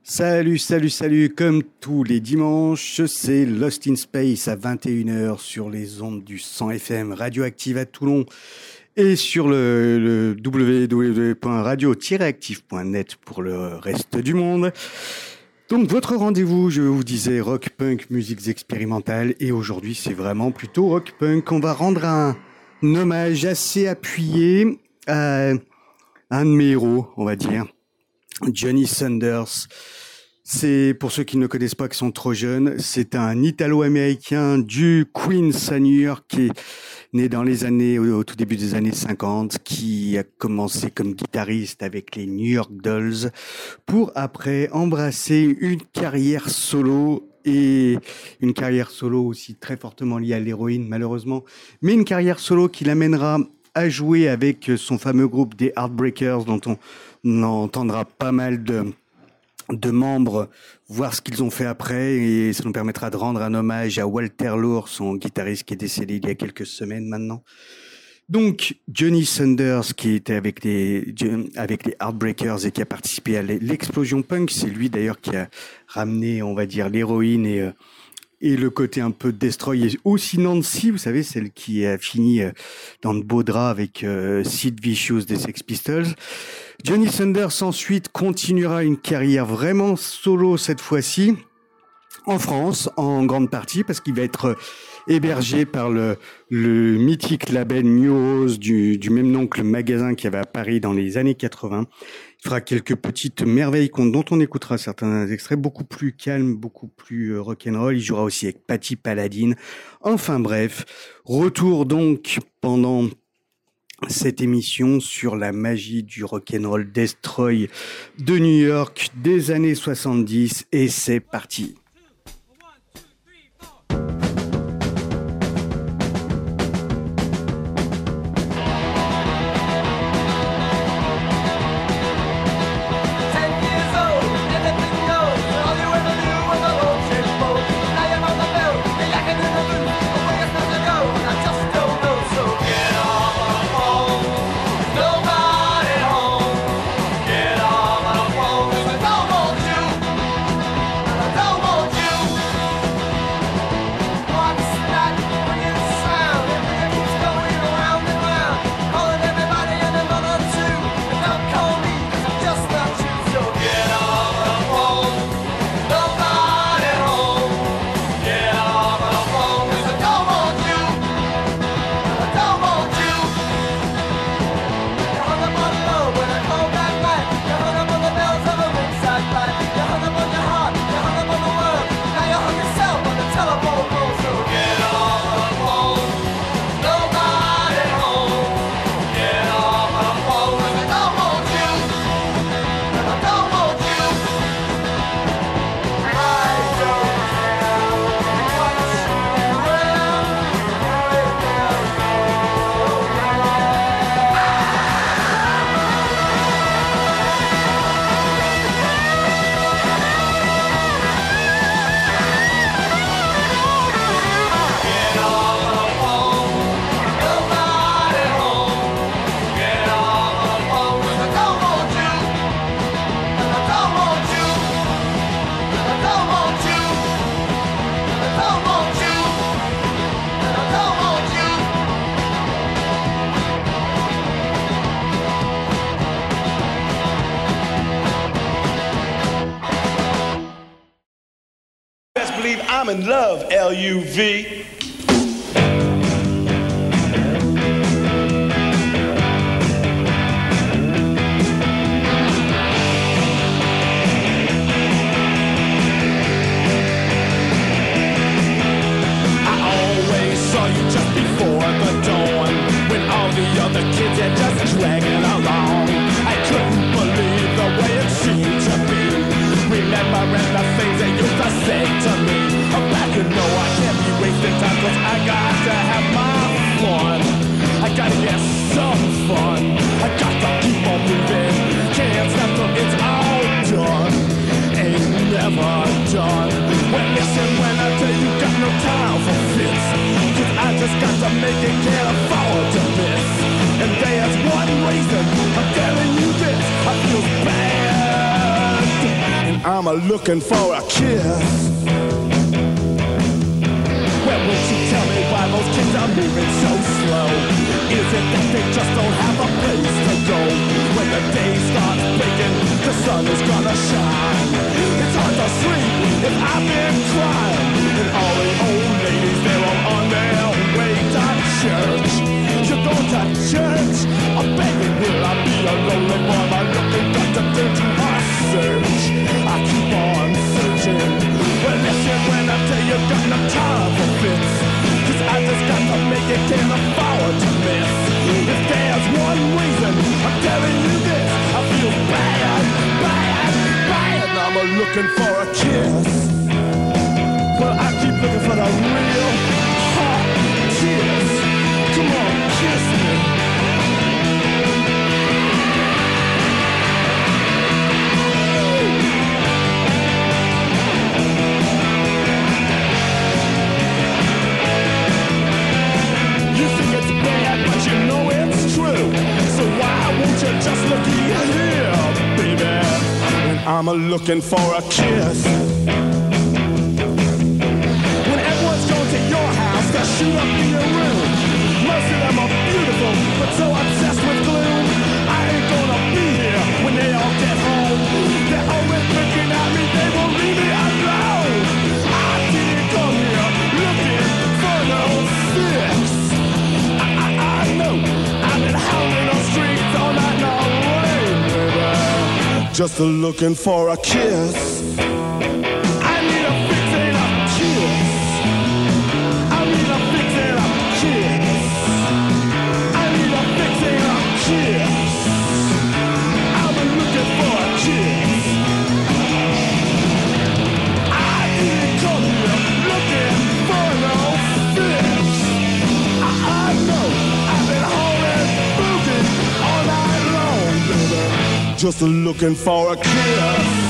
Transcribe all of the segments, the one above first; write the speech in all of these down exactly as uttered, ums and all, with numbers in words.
Salut, salut, salut, comme tous les dimanches, c'est Lost in Space à vingt et une heures sur les ondes du cent F M Radioactive à Toulon et sur le, le w w w point radio tiret active point net pour le reste du monde. Donc votre rendez-vous, je vous disais, rock, punk, musiques expérimentales, et aujourd'hui c'est vraiment plutôt rock, punk. On va rendre un, un hommage assez appuyé à un de mes héros, on va dire, Johnny Thunders. C'est, pour ceux qui ne le connaissent pas, qui sont trop jeunes, c'est un Italo-américain du Queens à New York, qui est né dans les années, au, au tout début des années cinquante, qui a commencé comme guitariste avec les New York Dolls, pour après embrasser une carrière solo, et une carrière solo aussi très fortement liée à l'héroïne, malheureusement, mais une carrière solo qui l'amènera à jouer avec son fameux groupe des Heartbreakers, dont on entendra pas mal de de membres, voir ce qu'ils ont fait après, et ça nous permettra de rendre un hommage à Walter Lure, son guitariste qui est décédé il y a quelques semaines maintenant. Donc Johnny Thunders, qui était avec les avec les Heartbreakers et qui a participé à l'explosion punk, c'est lui d'ailleurs qui a ramené, on va dire, l'héroïne et et le côté un peu destroy, et aussi Nancy, vous savez, celle qui a fini dans de beaux draps avec euh, Sid Vicious des Sex Pistols. Johnny Thunders ensuite continuera une carrière vraiment solo cette fois-ci, en France, en grande partie, parce qu'il va être hébergé par le, le mythique label New Rose du, du même nom que le magasin qu'il y avait à Paris dans les années quatre-vingts. Il fera quelques petites merveilles dont on écoutera certains extraits, beaucoup plus calmes, beaucoup plus rock'n'roll. Il jouera aussi avec Patti Paladine. Enfin bref, retour donc pendant cette émission sur la magie du rock'n'roll destroy de New York des années soixante-dix, et c'est parti. I'm in love, L U V. I'm a looking for a kiss. Well, won't you tell me why those kids are moving so slow? Is it that they just don't have a place to go? When the day starts breaking, the sun is gonna shine. It's hard to sleep if I've been crying. And all the old ladies, they're all on their way to church. You're going to church? I'm begging, will I be a lonely boy? My looking got to do to my search. I keep on searching. Well, listen when I tell you, got no time for fits. Cause I just got to make it, can't afford to miss. If there's one reason I'm telling you this, I feel bad, bad, bad. I'm a looking for a kiss. Well, I keep looking for the real hot kiss. Come on, kiss me. But you know it's true. So why won't you just look here, baby? And I'm a looking for a kiss. When everyone's going to your house to shoot up in your room, most of them are beautiful, but so obsessed with gloom. I ain't gonna be here when they all get home. They're always looking at me, they won't leave me alone. I didn't come here looking for no sex. I've been howling on streets all night long, baby. Just looking for a kiss. I need a fix and a kiss. I need a fix and a kiss. I need a fix and a kiss. I've been looking for a kiss. I didn't come here looking for no fix. I, I know. Just looking for a kiss.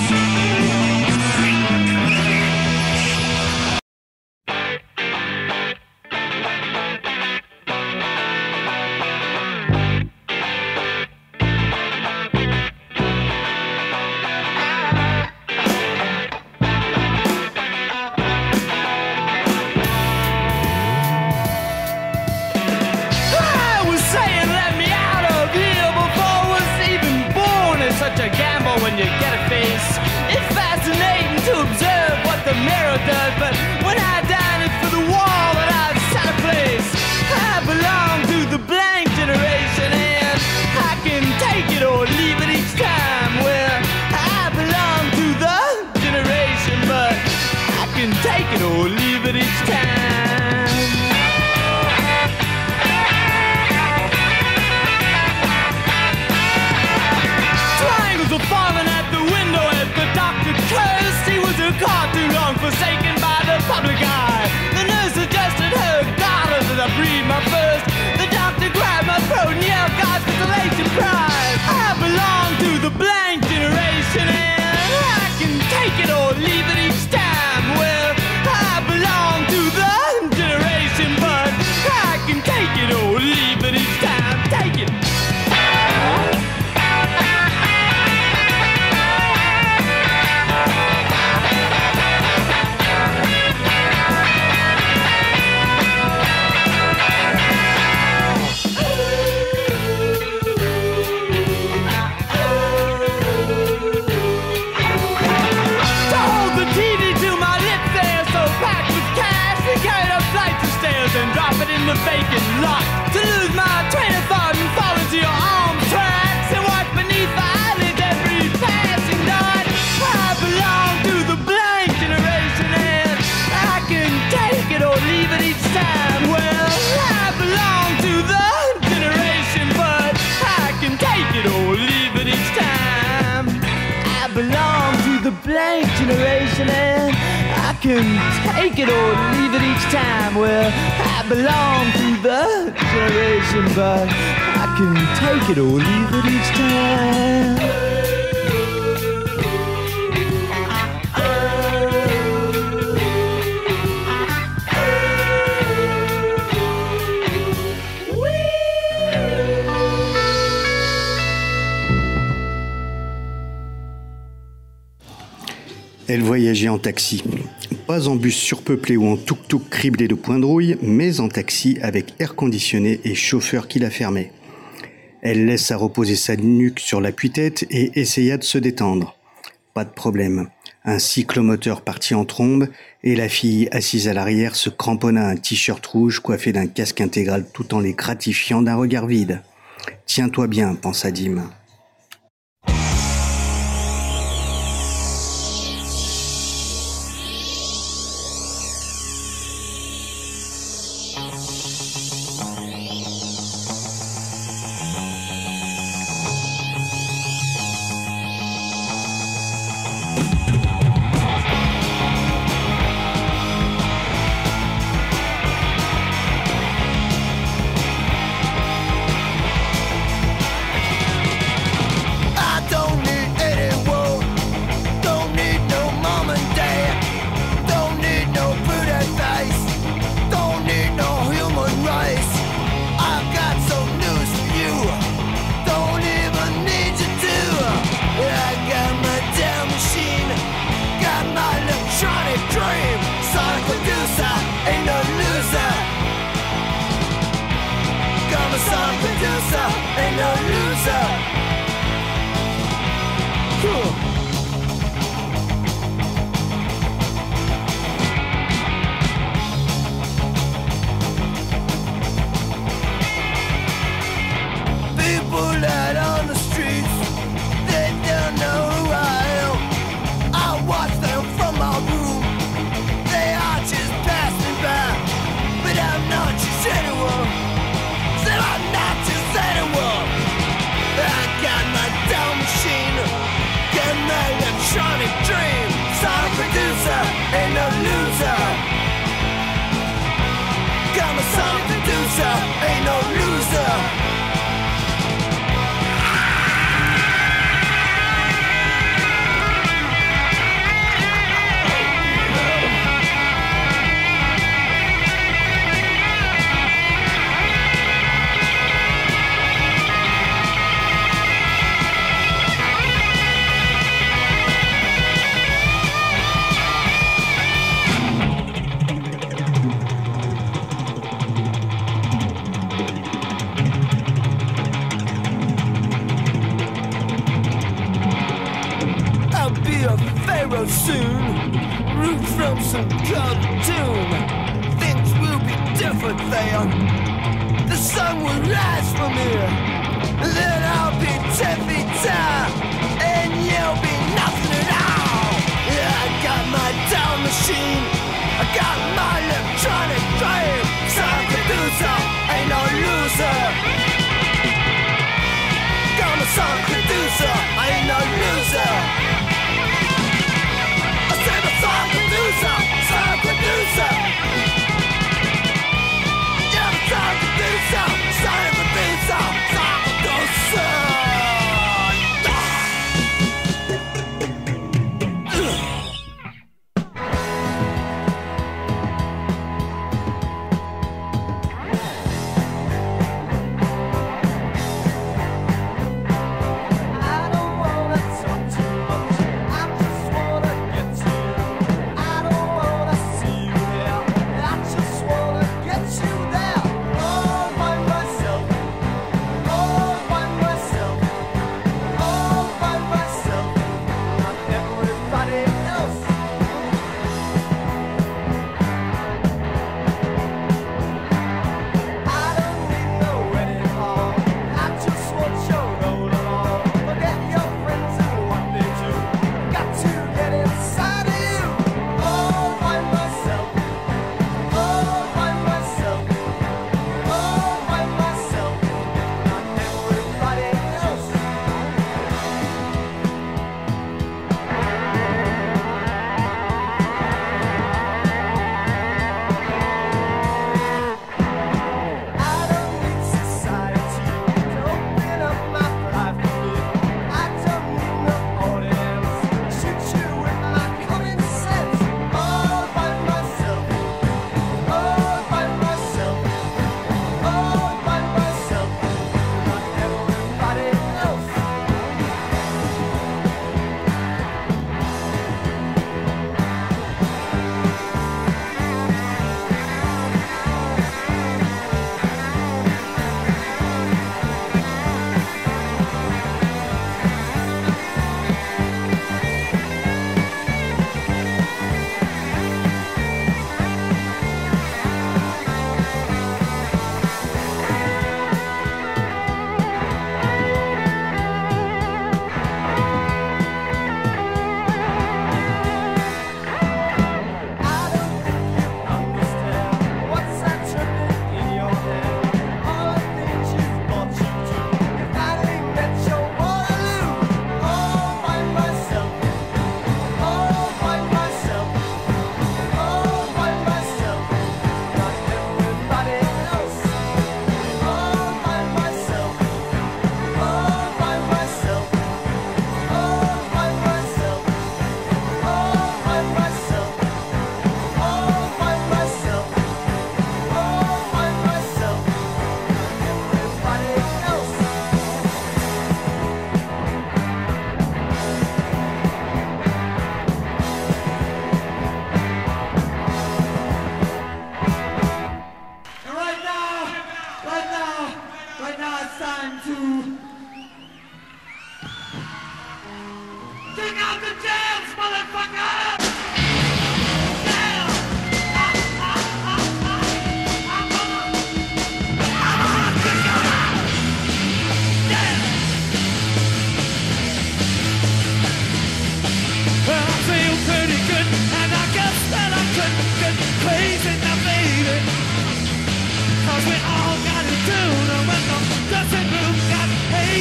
Generation and I can take it or leave it each time. Well, I belong to the generation, but I can take it or leave it each time. Elle voyageait en taxi. Pas en bus surpeuplé ou en tuk-tuk criblé de points de rouille, mais en taxi avec air conditionné et chauffeur qui la fermait. Elle laissa reposer sa nuque sur l'appui-tête et essaya de se détendre. Pas de problème. Un cyclomoteur partit en trombe et la fille assise à l'arrière se cramponna à un t-shirt rouge coiffé d'un casque intégral tout en les gratifiant d'un regard vide. « Tiens-toi bien », pensa Dim. Producer,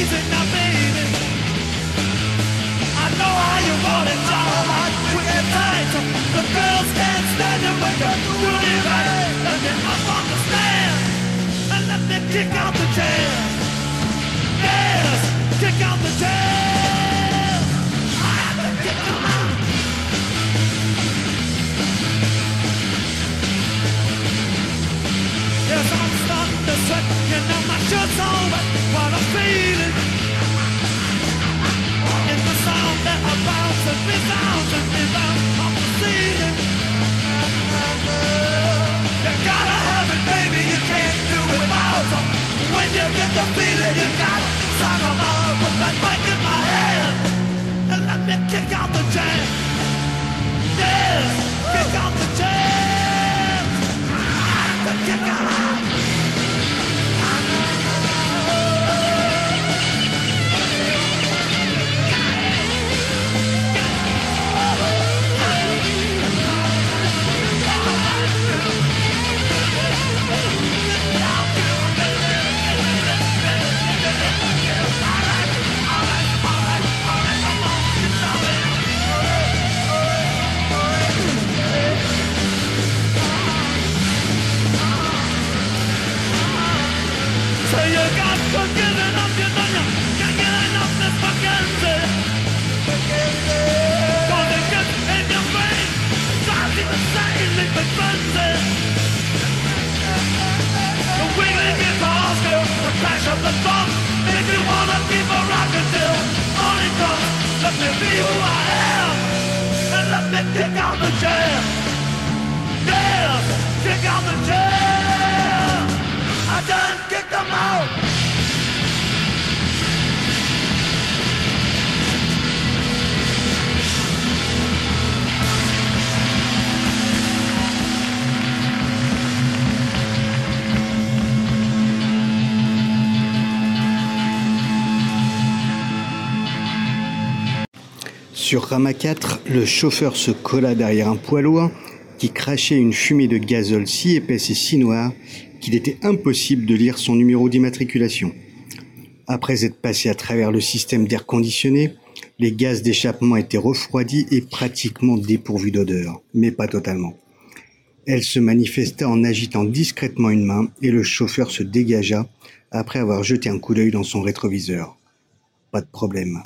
easy now, baby. I know how you want it, darling. With your tight, the girls can't stand it when you're doing it right. Let me up on the stand and let me kick out the jam. Yes, kick out the jam. I have to kick them out. Yes, I'm starting to sweat. You know my shirt's all wet. What I'm feeling in the sound that I bounce and resounds and rebounds off the ceiling. You gotta have it, baby. You can't do it without it. When you get the feeling, you gotta sock 'em all. Put that mic in my hand and let me kick out the jam. Yes, kick out the jam. I have to kick out. So you got to give it up, you know you can't get enough this fucking shit. Cause it gets in your brain, drives you insane, leave it frenzy. The wiggling guitar still, the crash of the drum, make you wanna keep a rockin' till morning comes. Let me be who I am, and let me kick out the jam. Yeah, kick out the jam. I done kicked them out. Sur Rama quatre, le chauffeur se colla derrière un poids lourd qui crachait une fumée de gazole si épaisse et si noire qu'il était impossible de lire son numéro d'immatriculation. Après être passé à travers le système d'air conditionné, les gaz d'échappement étaient refroidis et pratiquement dépourvus d'odeur, mais pas totalement. Elle se manifesta en agitant discrètement une main et le chauffeur se dégagea après avoir jeté un coup d'œil dans son rétroviseur. Pas de problème.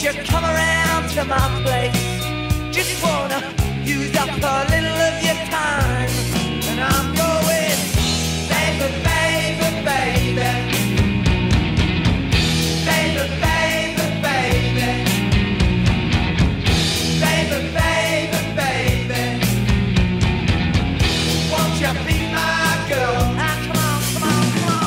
you come around to my place? Just wanna use up a little of your time. And I'm going, baby, baby, baby. Baby, baby, baby. Baby, baby, baby. Won't you be my girl? Ah, come on, come on, come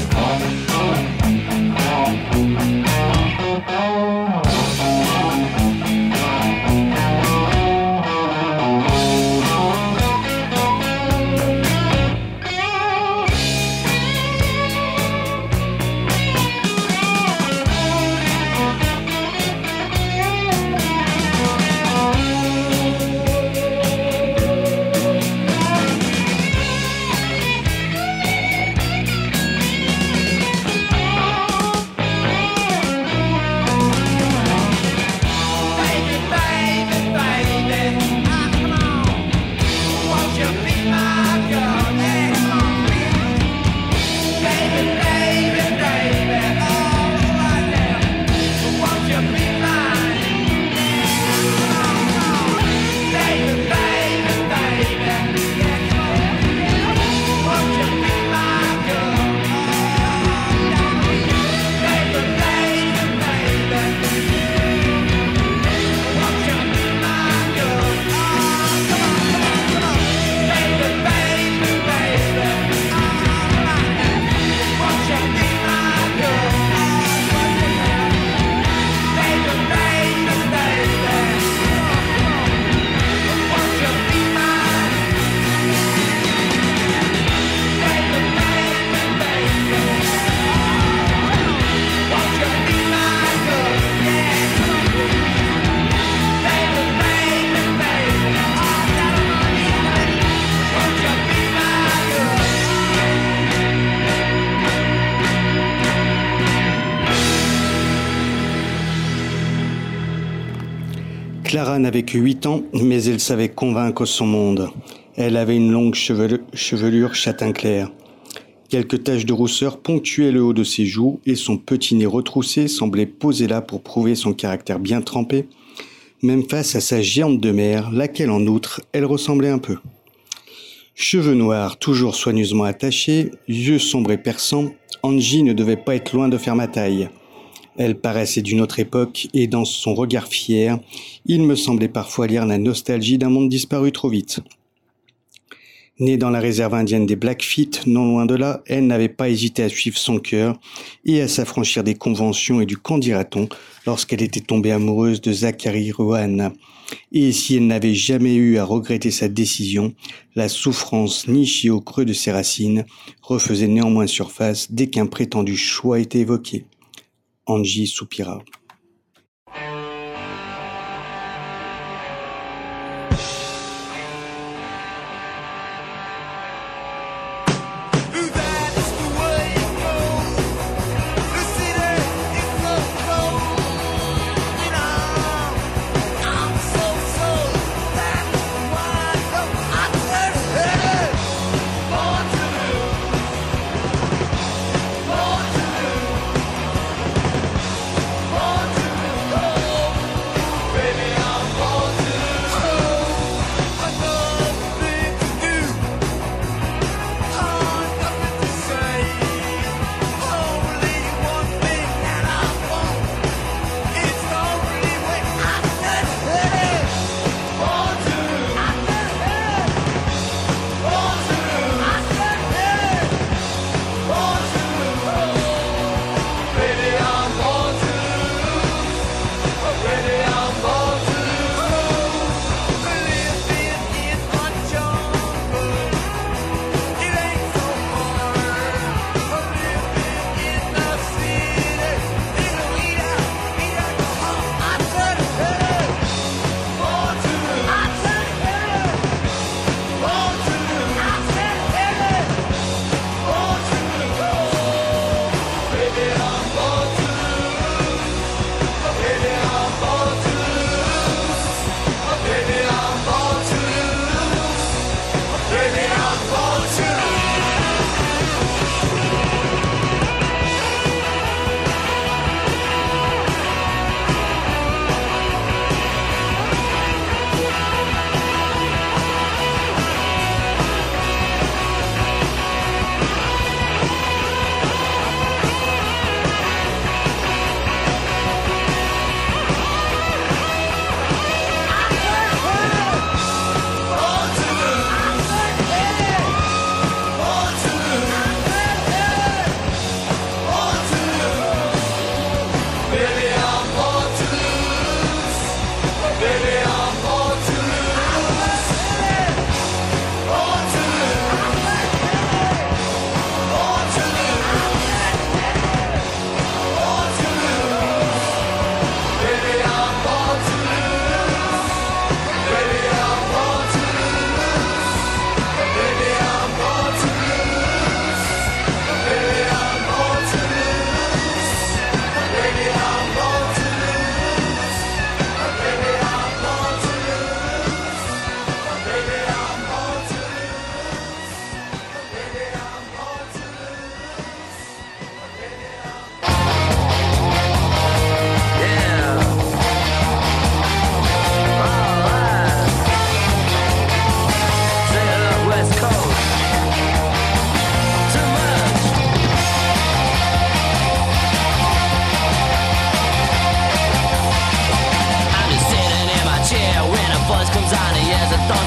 Clara n'avait que huit ans, mais elle savait convaincre son monde. Elle avait une longue chevelu- chevelure châtain clair. Quelques taches de rousseur ponctuaient le haut de ses joues et son petit nez retroussé semblait posé là pour prouver son caractère bien trempé, même face à sa géante de mer, laquelle en outre, elle ressemblait un peu. Cheveux noirs toujours soigneusement attachés, yeux sombres et perçants, Angie ne devait pas être loin de faire ma taille. Elle paraissait d'une autre époque et dans son regard fier, il me semblait parfois lire la nostalgie d'un monde disparu trop vite. Née dans la réserve indienne des Blackfeet, non loin de là, elle n'avait pas hésité à suivre son cœur et à s'affranchir des conventions et du qu'en dira-t-on lorsqu'elle était tombée amoureuse de Zachary Rohan. Et si elle n'avait jamais eu à regretter sa décision, la souffrance nichée au creux de ses racines refaisait néanmoins surface dès qu'un prétendu choix était évoqué. Angie soupira. on.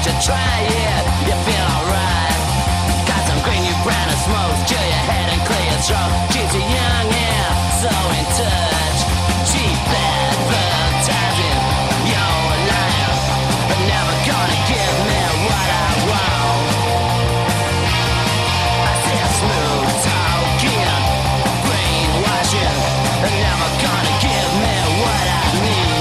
you try it, you feel alright. Got some green, you brown and smokes, chill your head and clear your throat. Keeps you young and so in touch. Cheap advertising, you're a liar, but never gonna give me what I want. I said smooth talking, brainwashing, but never gonna give me what I need.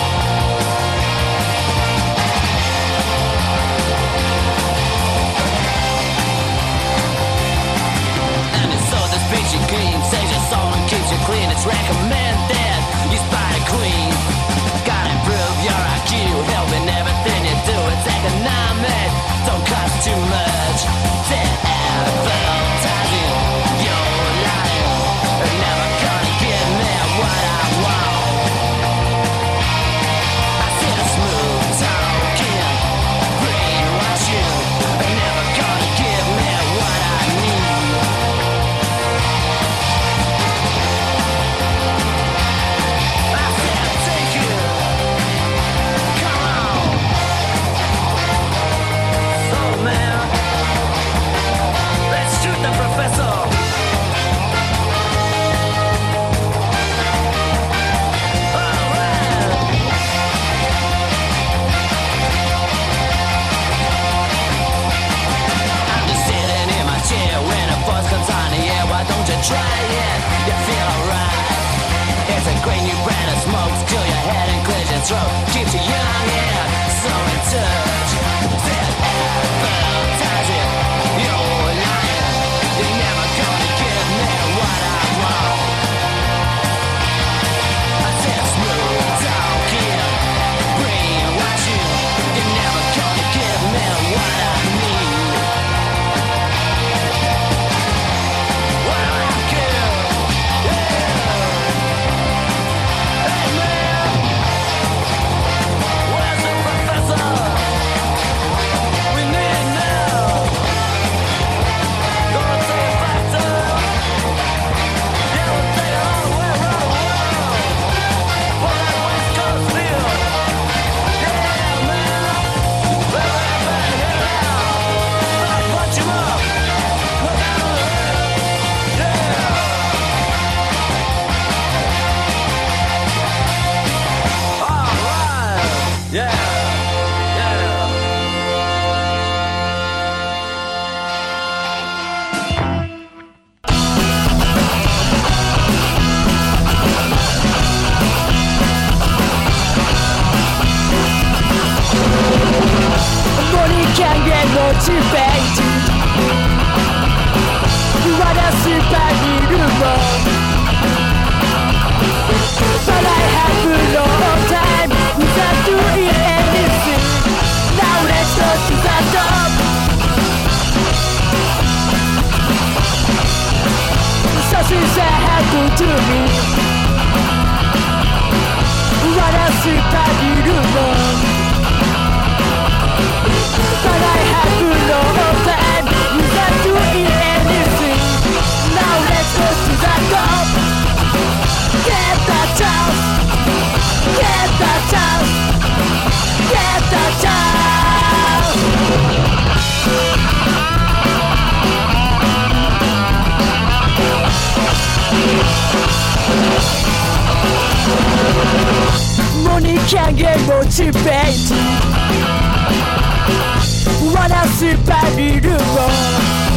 And it's so this bitch you clean, saves your soul and keeps you clean. It's recommended, use by the queen. Gotta improve your I Q, helping everything you do. It's economic, don't cost too much. Said advertising, you're a liar, but never gonna give me what I want. I said smooth talking, brainwashing, but never gonna give me what I need. I said take it, come on. So man, let's shoot the professor. Alright. I'm just sitting in my chair when a voice comes on the air. Why don't you try it? You feel alright. It's a great new brand of smoke. Kill your head and clears your throat. Keeps you young and so in touch. Said advertising, you're a liar. You're never gonna give me what I want. I said smooth talking, brainwashing. You're never gonna give me what I need. What do I care? Yeah. Hey man, where's the professor? We need him now. Gonna take it back to him. Yeah, we'll take it all the way around the world. For that West Coast feel. Yeah, man. Let that band hit it out. I'll punch him up. Look out of the head. Yeah. All right. Yeah. Yeah. Money can get motivated. You wanna see back in the world, but I have a long time without doing anything. Now let's go to the top. Something that happened to me. Wanna see back in the world, but I have a long time without doing anything. Now let's go to the top. Get the chance, get the chance, get the chance. Money can get motivated. Wanna see back in the world,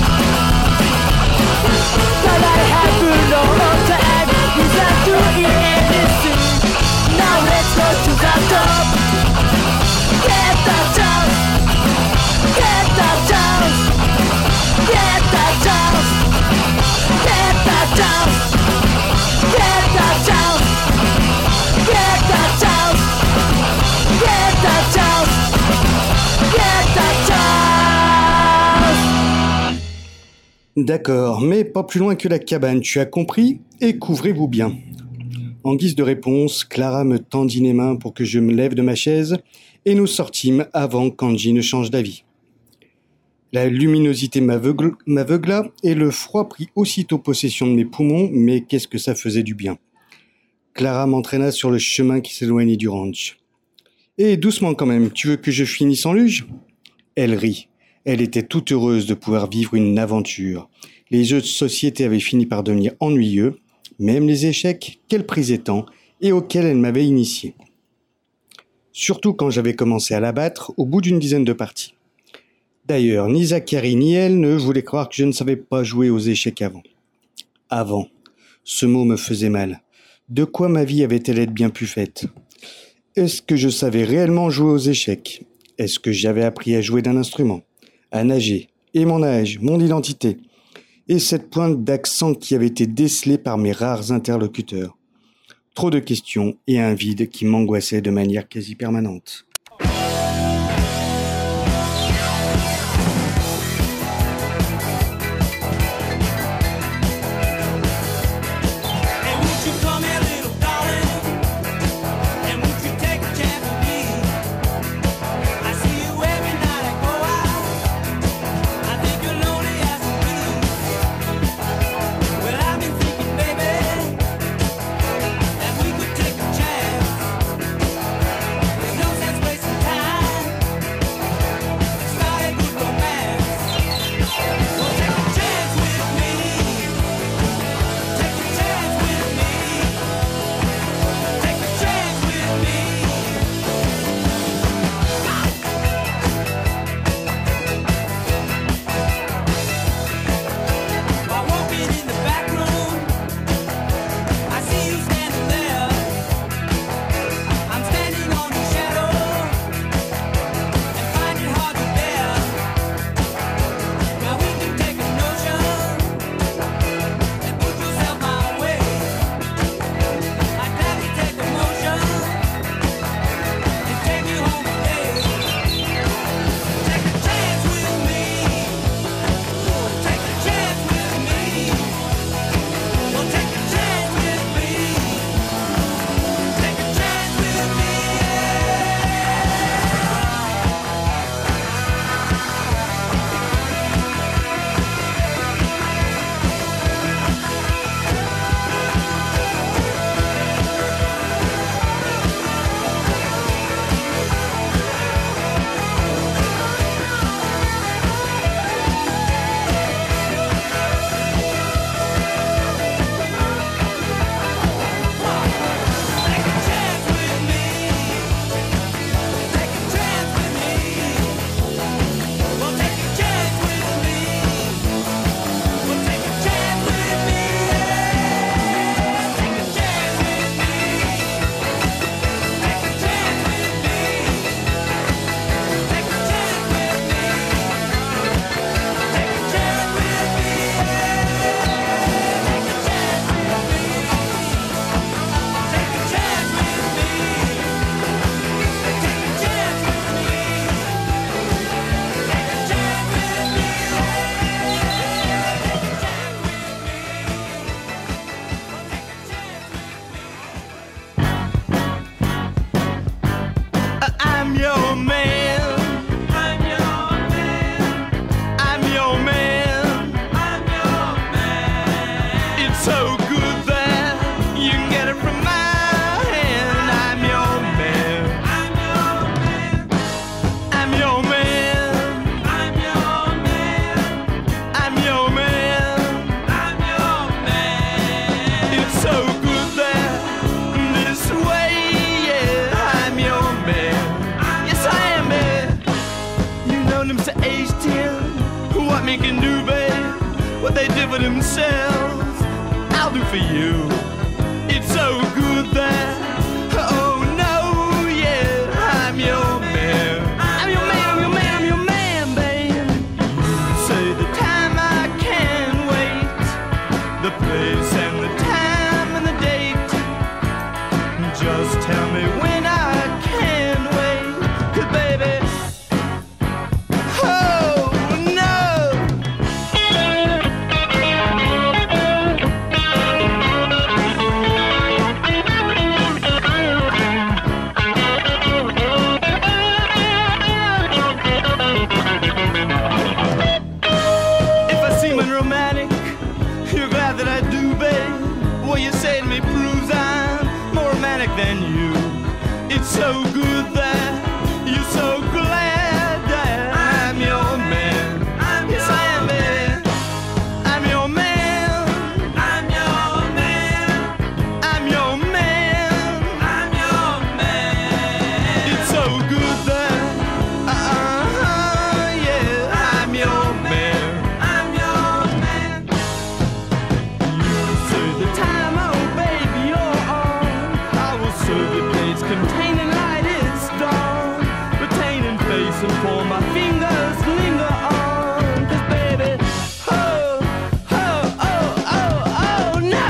but I have a long time without doing anything. Now let's go to the top. Get the chance, get the chance, get the chance, get the chance, get the chance, get the chance, get the chance, get the chance. D'accord, mais pas plus loin que la cabane, tu as compris? Et couvrez-vous bien. En guise de réponse, Clara me tendit les mains pour que je me lève de ma chaise et nous sortîmes avant qu'Angie ne change d'avis. La luminosité m'aveugle- m'aveugla et le froid prit aussitôt possession de mes poumons, mais qu'est-ce que ça faisait du bien. Clara m'entraîna sur le chemin qui s'éloignait du ranch. « Et doucement quand même, tu veux que je finisse en luge ?» Elle rit. Elle était toute heureuse de pouvoir vivre une aventure. Les jeux de société avaient fini par devenir ennuyeux, même les échecs qu'elle prisait tant et auxquels elle m'avait initié. Surtout quand j'avais commencé à la battre au bout d'une dizaine de parties. D'ailleurs, ni Zachary ni elle ne voulaient croire que je ne savais pas jouer aux échecs avant. Avant. Ce mot me faisait mal. De quoi ma vie avait-elle bien pu faite ? Est-ce que je savais réellement jouer aux échecs ? Est-ce que j'avais appris à jouer d'un instrument ? À nager ? Et mon âge, mon identité ? Et cette pointe d'accent qui avait été décelée par mes rares interlocuteurs ? Trop de questions et un vide qui m'angoissait de manière quasi permanente. So good that you're so glad that I'm curvy plates containing light is strong, retaining face and form. My fingers linger on, 'cause baby, oh, oh, oh, oh, oh, no!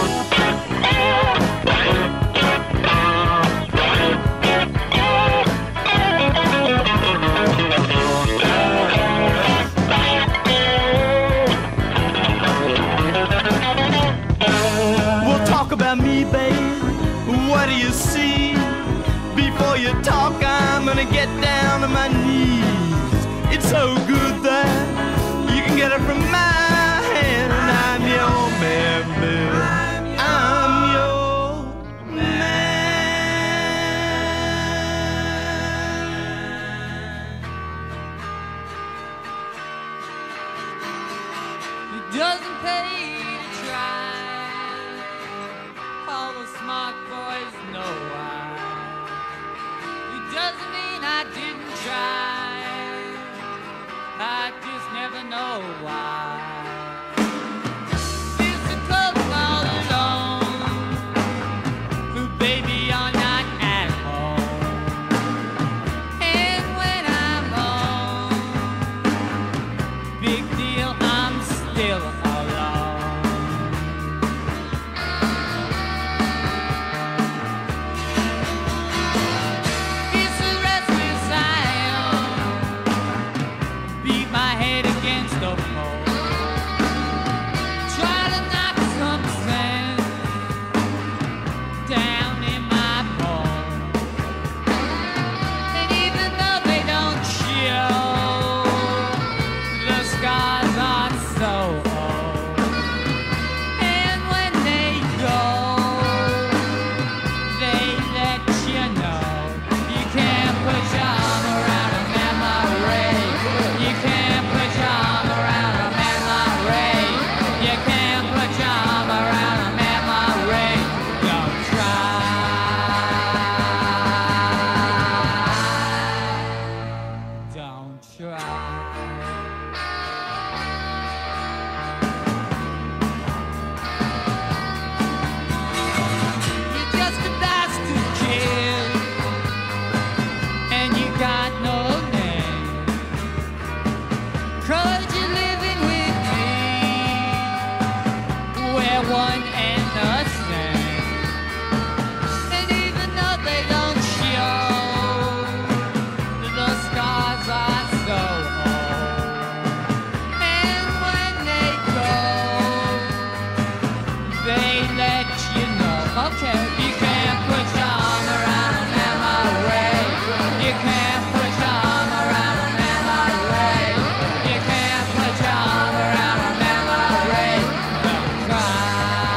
We'll talk about me, babe. What do you see? Before you talk, I'm gonna get down on my knees. It's so good that you can get it from my hand. I'm your man, babe. I'm your It doesn't pay to try. All the smart boys know why. It doesn't mean I didn't try. I just never know why. It's the club all alone. Ooh, baby, you're not at home. And when I'm home, big deal, I'm still alone. It's a restless sound. Beat my head against the pole. Try to knock some sense down in my bones. And even though they don't show, the scars are so old. And when they go, they let you know you can't put your arm around a memory. You can't put your arm around a memory. You can't put your arm around a memory. Don't try. Don't try. You're just a bastard kid, and you got no name. 'Cause you're living with me, we're one and the same. And even though they don't show, the scars are so old. And when they go, they let you know. Okay, you can't put your arm around a memory. You can't put your arm around a memory. You can't put your arm around a memory. Don't cry.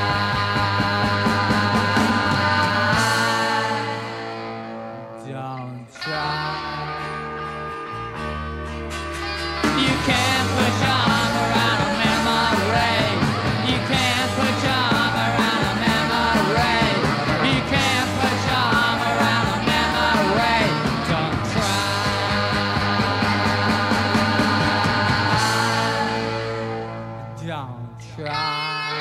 Don't try. You can't put your arm around a memory. You can't put your arm around a memory. You can't put your arm around a memory. Don't try. Don't try.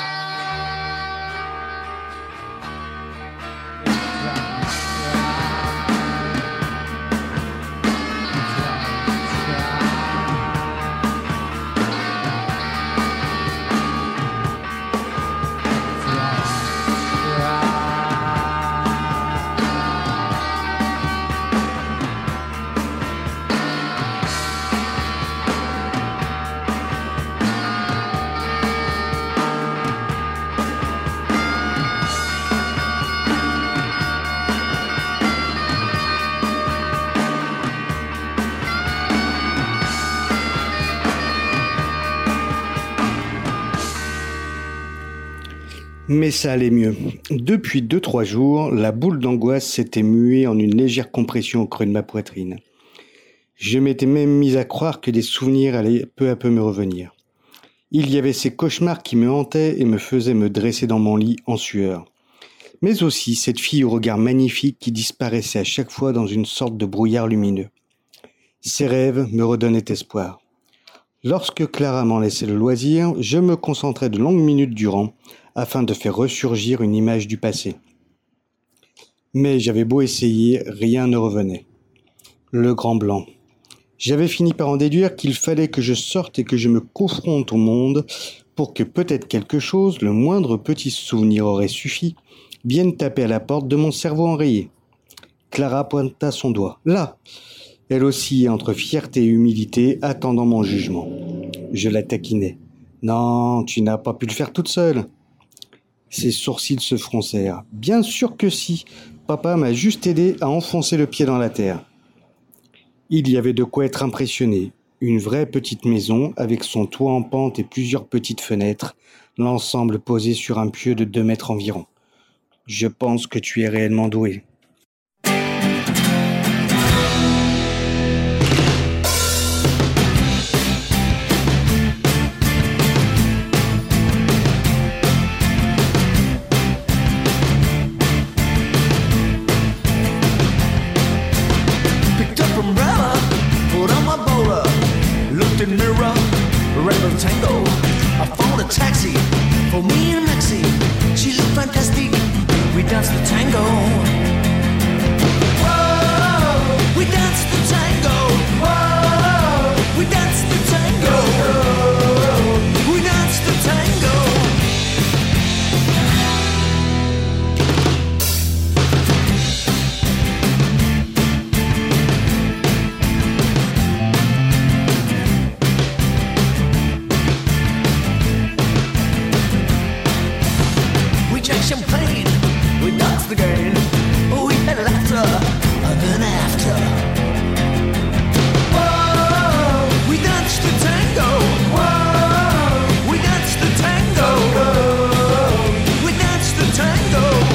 Mais ça allait mieux. Depuis deux trois jours, la boule d'angoisse s'était muée en une légère compression au creux de ma poitrine. Je m'étais même mis à croire que des souvenirs allaient peu à peu me revenir. Il y avait ces cauchemars qui me hantaient et me faisaient me dresser dans mon lit en sueur. Mais aussi cette fille au regard magnifique qui disparaissait à chaque fois dans une sorte de brouillard lumineux. Ces rêves me redonnaient espoir. Lorsque Clara m'en laissait le loisir, je me concentrais de longues minutes durant afin de faire ressurgir une image du passé. Mais j'avais beau essayer, rien ne revenait. Le grand blanc. J'avais fini par en déduire qu'il fallait que je sorte et que je me confronte au monde pour que peut-être quelque chose, le moindre petit souvenir aurait suffi, vienne taper à la porte de mon cerveau enrayé. Clara pointa son doigt. Là! Elle oscillait entre fierté et humilité, attendant mon jugement. Je la taquinai. Non, tu n'as pas pu le faire toute seule. Ses sourcils se froncèrent. Bien sûr que si. Papa m'a juste aidé à enfoncer le pied dans la terre. Il y avait de quoi être impressionné. Une vraie petite maison avec son toit en pente et plusieurs petites fenêtres, l'ensemble posé sur un pieu de deux mètres environ. Je pense que tu es réellement doué. Tango, I found a taxi for me and Maxie. She looked fantastic. We danced the tango. Whoa, we danced the tango. Whoa, we danced the tango. Whoa, we danced the tango. Champagne, we danced again. We had laughter, and then after. Whoa, we danced the tango. Whoa, we danced the tango. Whoa, we danced the tango.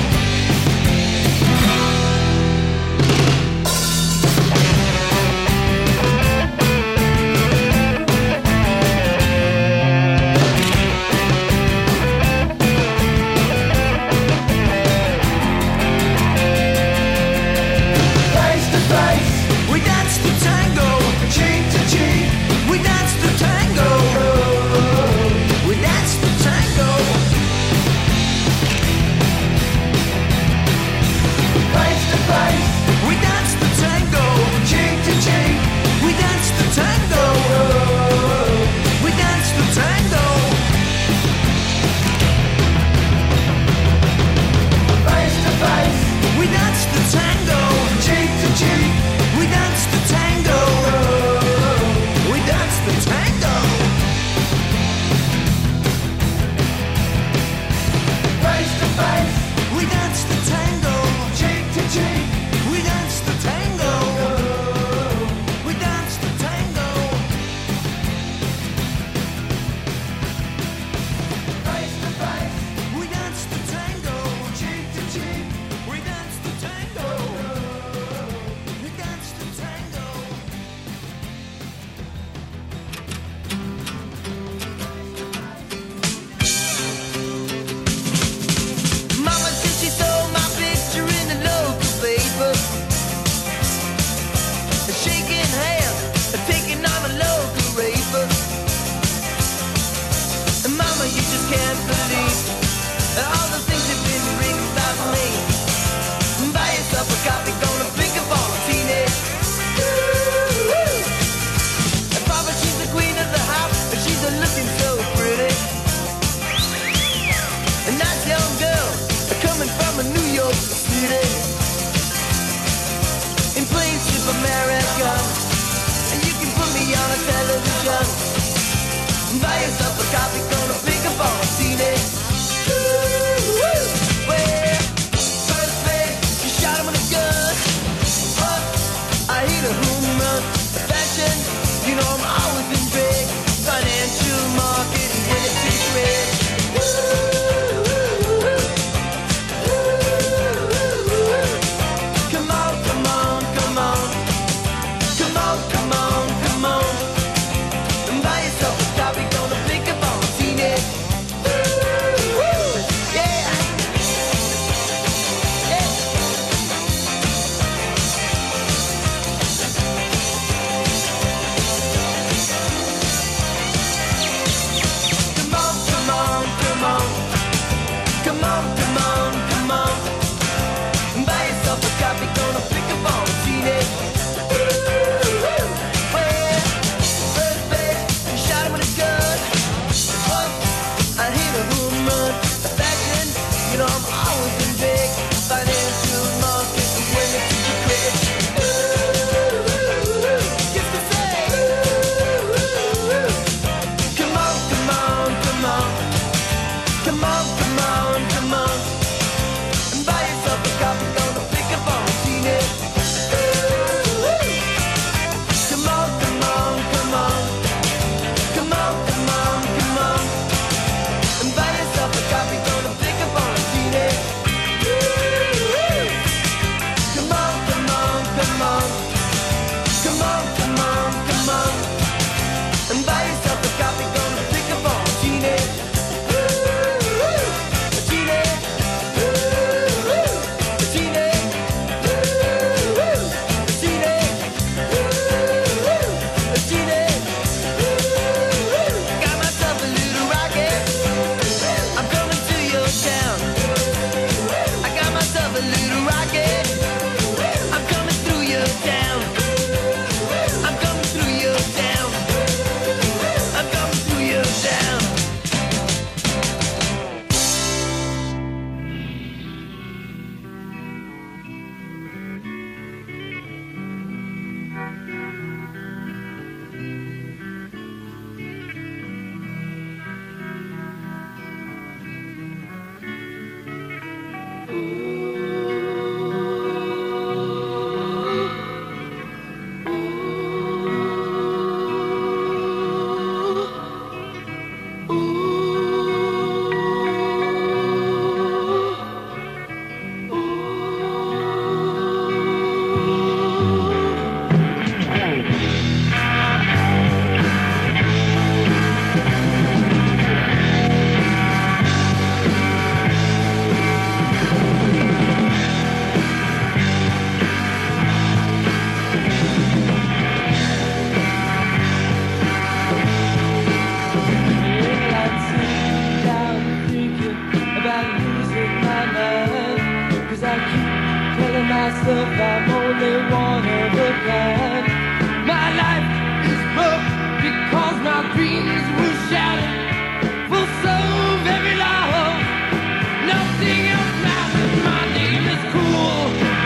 Come on, come on, come on. Buy yourself a copy, gonna pick up on a scene. rocket. I'm coming through your town. I'm coming through your town. I'm coming through your town. myself I'm only one of a kind. My life is broke because my dreams were shattered for so very long. Nothing else matters, my name is Cool.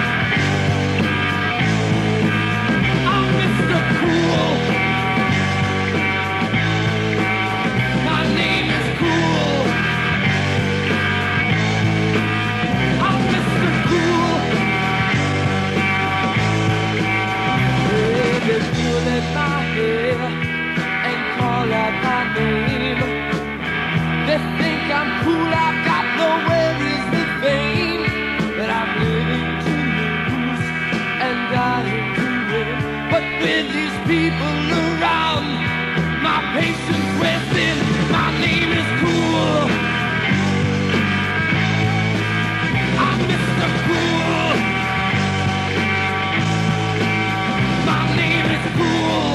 I'm Mister Cool. My name is Cool. I'm Mister Cool. Yeah, they pull at my hair and call out my name. They think I'm cool, I've got no worries with fame. But I'm living to lose and dying to win. But with these people around, my patience wears thin. My name is Cool. I'm Mister Cool. My name is Cool.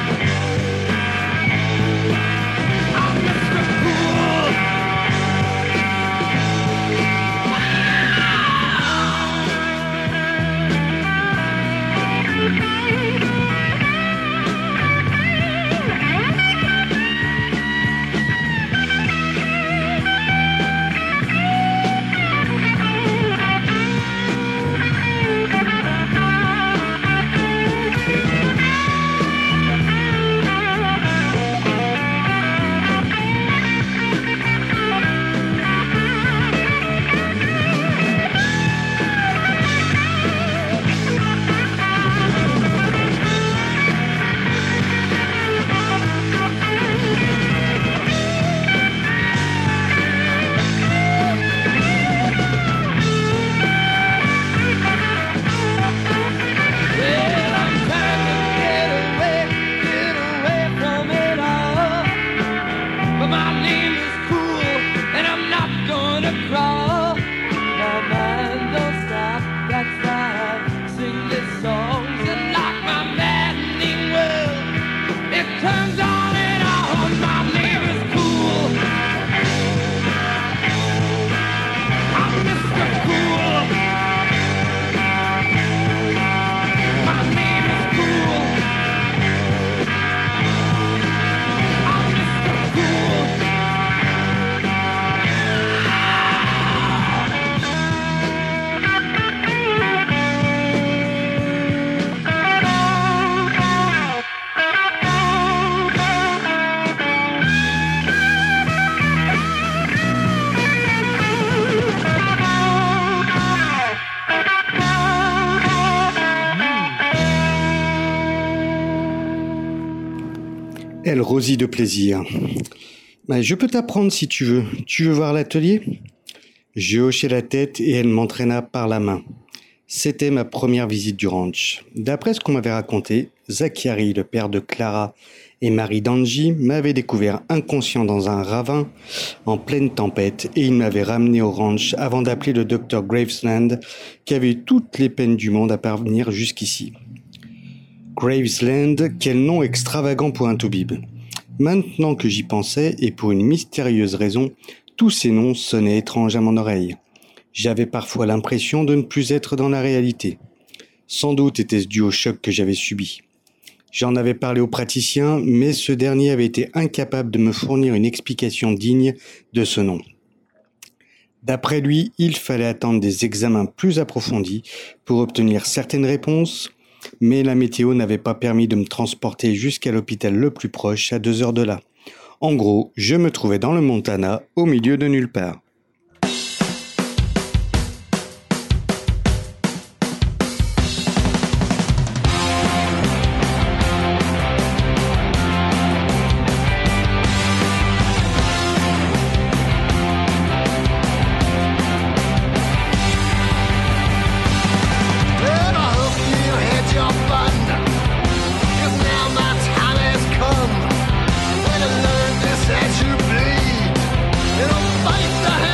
I'm Mister Cool. Well, I'm trying to get away, get away from it all. But my name is Cool, and I'm not gonna crawl. My mind don't stop, that's why I sing these songs. And like my maddening world, it turns on and on. My name is Cool. I'm Mister Cool. My name is Cool. I'm Mister Cool. Elle rosit de plaisir. Ben, je peux t'apprendre si tu veux. Tu veux voir l'atelier ? J'ai hoché la tête et elle m'entraîna par la main. C'était ma première visite du ranch. D'après ce qu'on m'avait raconté, Zachary, le père de Clara et Marie d'Angie, m'avait découvert inconscient dans un ravin en pleine tempête et il m'avait ramené au ranch avant d'appeler le docteur Gravesland qui avait eu toutes les peines du monde à parvenir jusqu'ici. Gravesland, quel nom extravagant pour un toubib. Maintenant que j'y pensais, et pour une mystérieuse raison, tous ces noms sonnaient étranges à mon oreille. J'avais parfois l'impression de ne plus être dans la réalité. Sans doute était-ce dû au choc que j'avais subi. J'en avais parlé au praticien, mais ce dernier avait été incapable de me fournir une explication digne de ce nom. D'après lui, il fallait attendre des examens plus approfondis pour obtenir certaines réponses, mais la météo n'avait pas permis de me transporter jusqu'à l'hôpital le plus proche, à deux heures de là. En gros, je me trouvais dans le Montana, au milieu de nulle part. And I hope you hit your button, 'cause now my time has come. When I learn this as you bleed, it'll fight the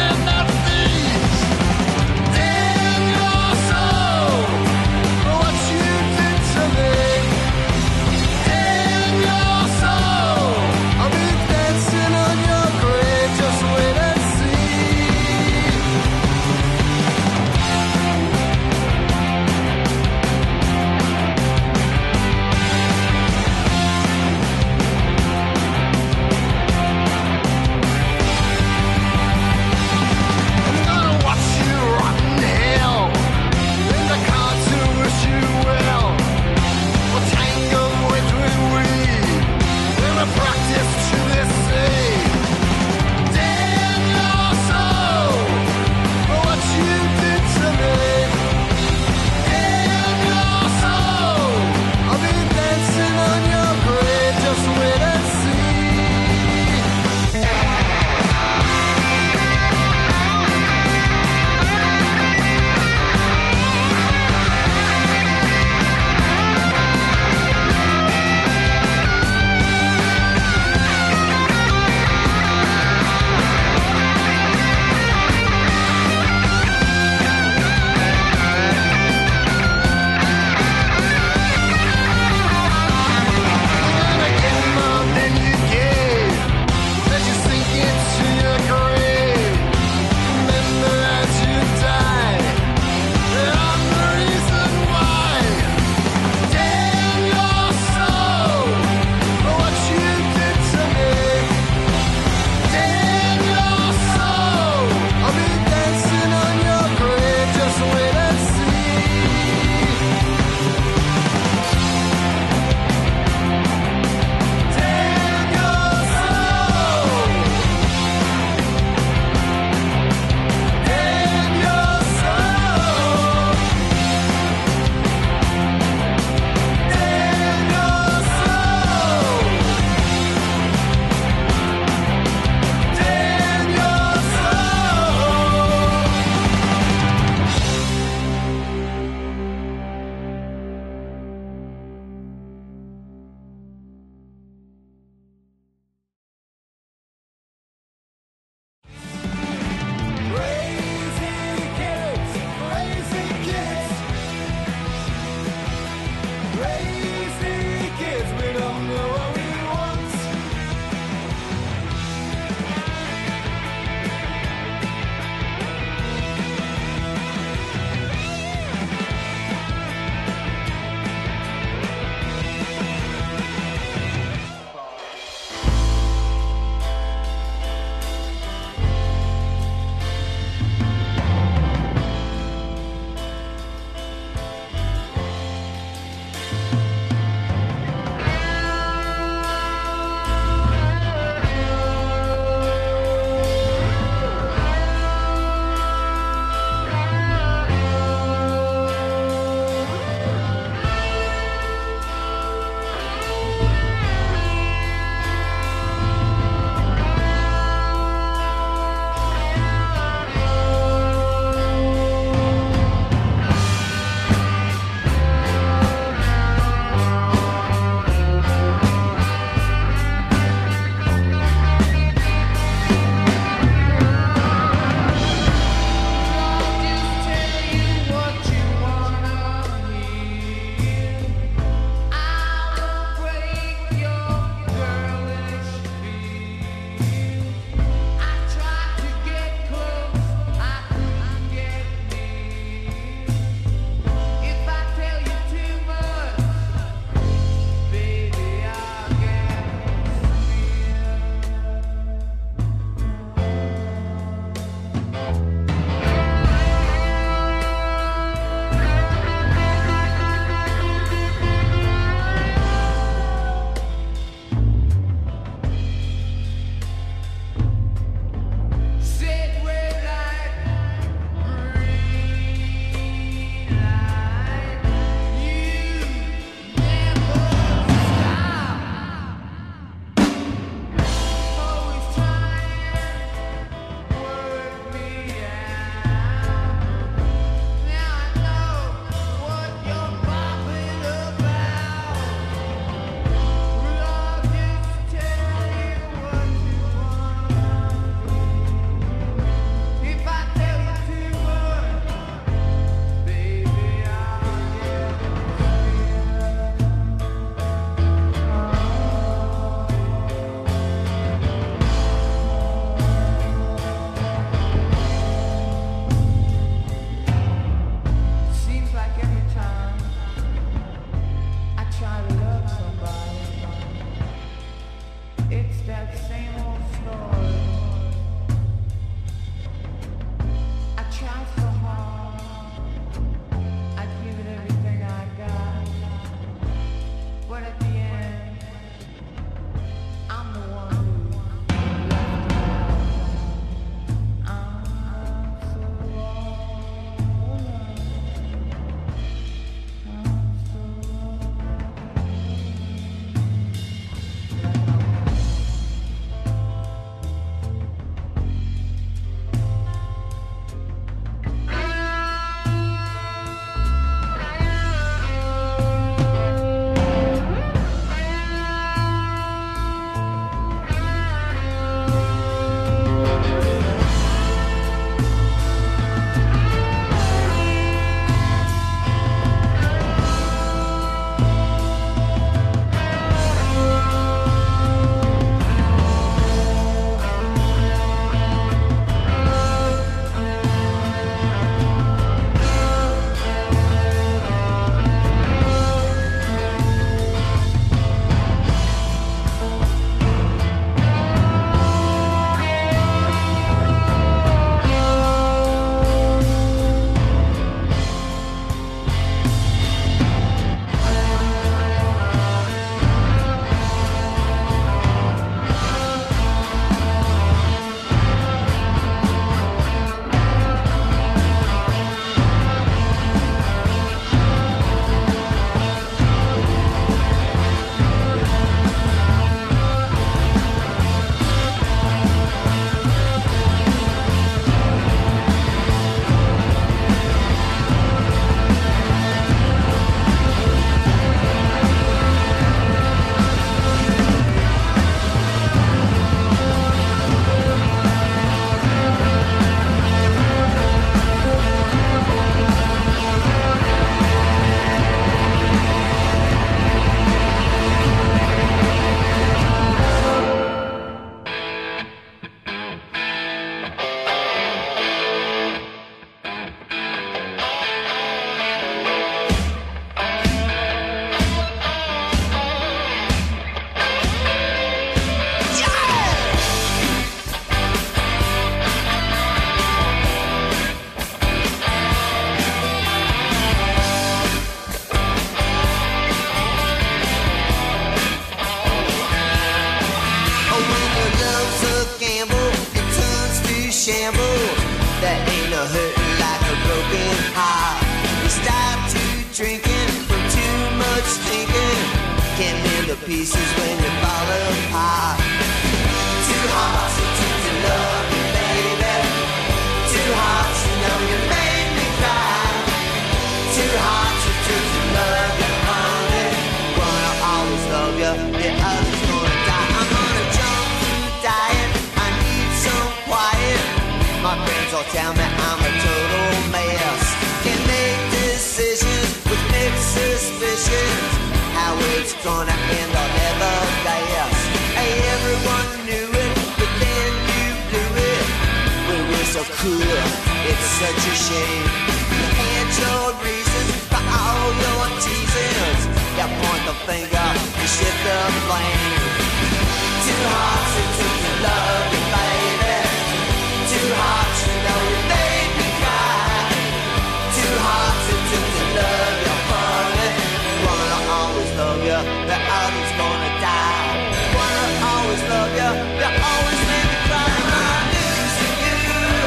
drinking from too much thinking. Can't mend the pieces when you fall apart. Two hearts that took to love you, baby. Two hearts that know you made me cry. Two hearts that took to love you, honey. Gonna always love you, the other's gonna die. I'm on a junk food diet, I need some quiet. My friends all tell me I'm a total mess. Can't make decisions with mixed suspicions. How it's gonna end, I'll never guess. Hey, everyone knew it, but then you blew it. We were so cool, it's such a shame. You had your reasons for all your teasings. You point the finger, you shift the blame. Two hearts that took to love you, baby. Two hearts you know you made me cry. Two hearts that took to love you, honey. Wanna always love you, the other's gonna die. Wanna always love you, you always make me cry. Am I losing you?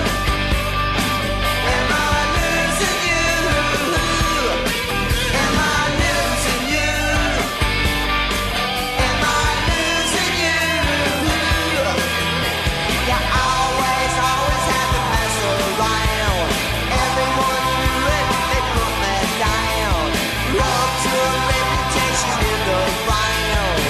Am I losing you? Am I losing you? Am I losing you? You always, always have to pass around. Everyone knew it, they put me down. Love to a reputation in the round.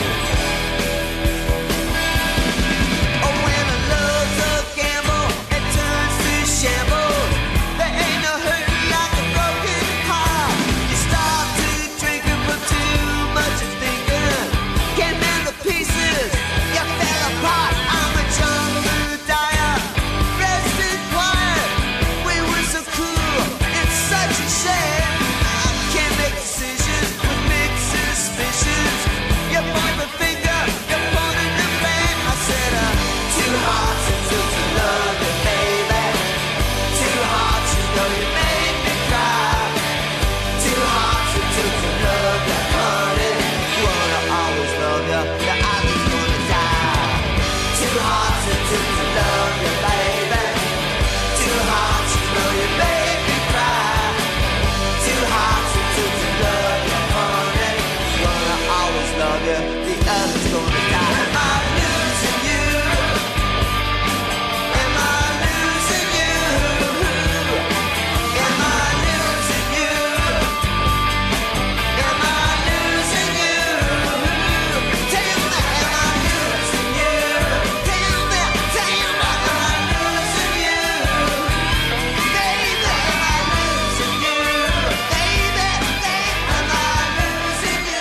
Oh, when a love's a gamble, it turns to shambles. There ain't no hurt like a broken heart. You start to drink and put too much of thinking. Can't mend the pieces, you fell apart. I'm a junk food diet, rest in quiet. We were so cool, it's such a shame. I can't make decisions with mixed suspicions. You point the finger, you pointed the blame. I said, uh, two hearts that took to love you, baby. Two hearts you know you made me cry. Two hearts that took to love you, honey. Wanna always love you, the other's gonna die. Two hearts that took to love you, baby. Two hearts you know you made me cry. Two hearts that took to love you, honey. Wanna always love you, the other's gonna die. Am I losing you? Am I losing you? Am I losing you? Am I losing you? Tell me, am I losing you? Tell me, tell me, am I losing you? Baby, am I losing you? Baby, baby, am I losing you?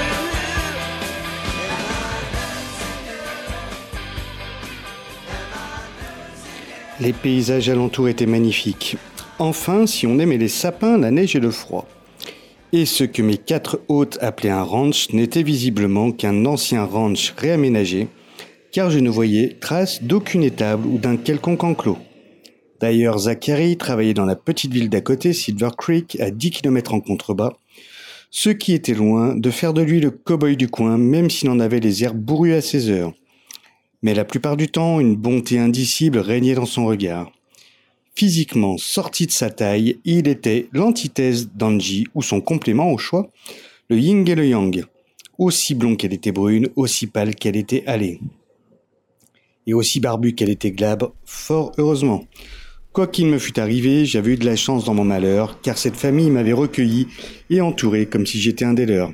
Les paysages alentours étaient magnifiques. Enfin, si on aimait les sapins, la neige et le froid. Et ce que mes quatre hôtes appelaient un ranch n'était visiblement qu'un ancien ranch réaménagé, car je ne voyais trace d'aucune étable ou d'un quelconque enclos. D'ailleurs, Zachary travaillait dans la petite ville d'à côté, Silver Creek, à dix kilomètres en contrebas, ce qui était loin de faire de lui le cow-boy du coin, même s'il en avait les airs bourrus à ses heures. Mais la plupart du temps, une bonté indicible régnait dans son regard. Physiquement sorti de sa taille, il était l'antithèse d'Angie ou son complément au choix, le yin et le yang. Aussi blond qu'elle était brune, aussi pâle qu'elle était hâlée. Et aussi barbu qu'elle était glabre, fort heureusement. Quoi qu'il me fût arrivé, j'avais eu de la chance dans mon malheur, car cette famille m'avait recueilli et entouré comme si j'étais un des leurs.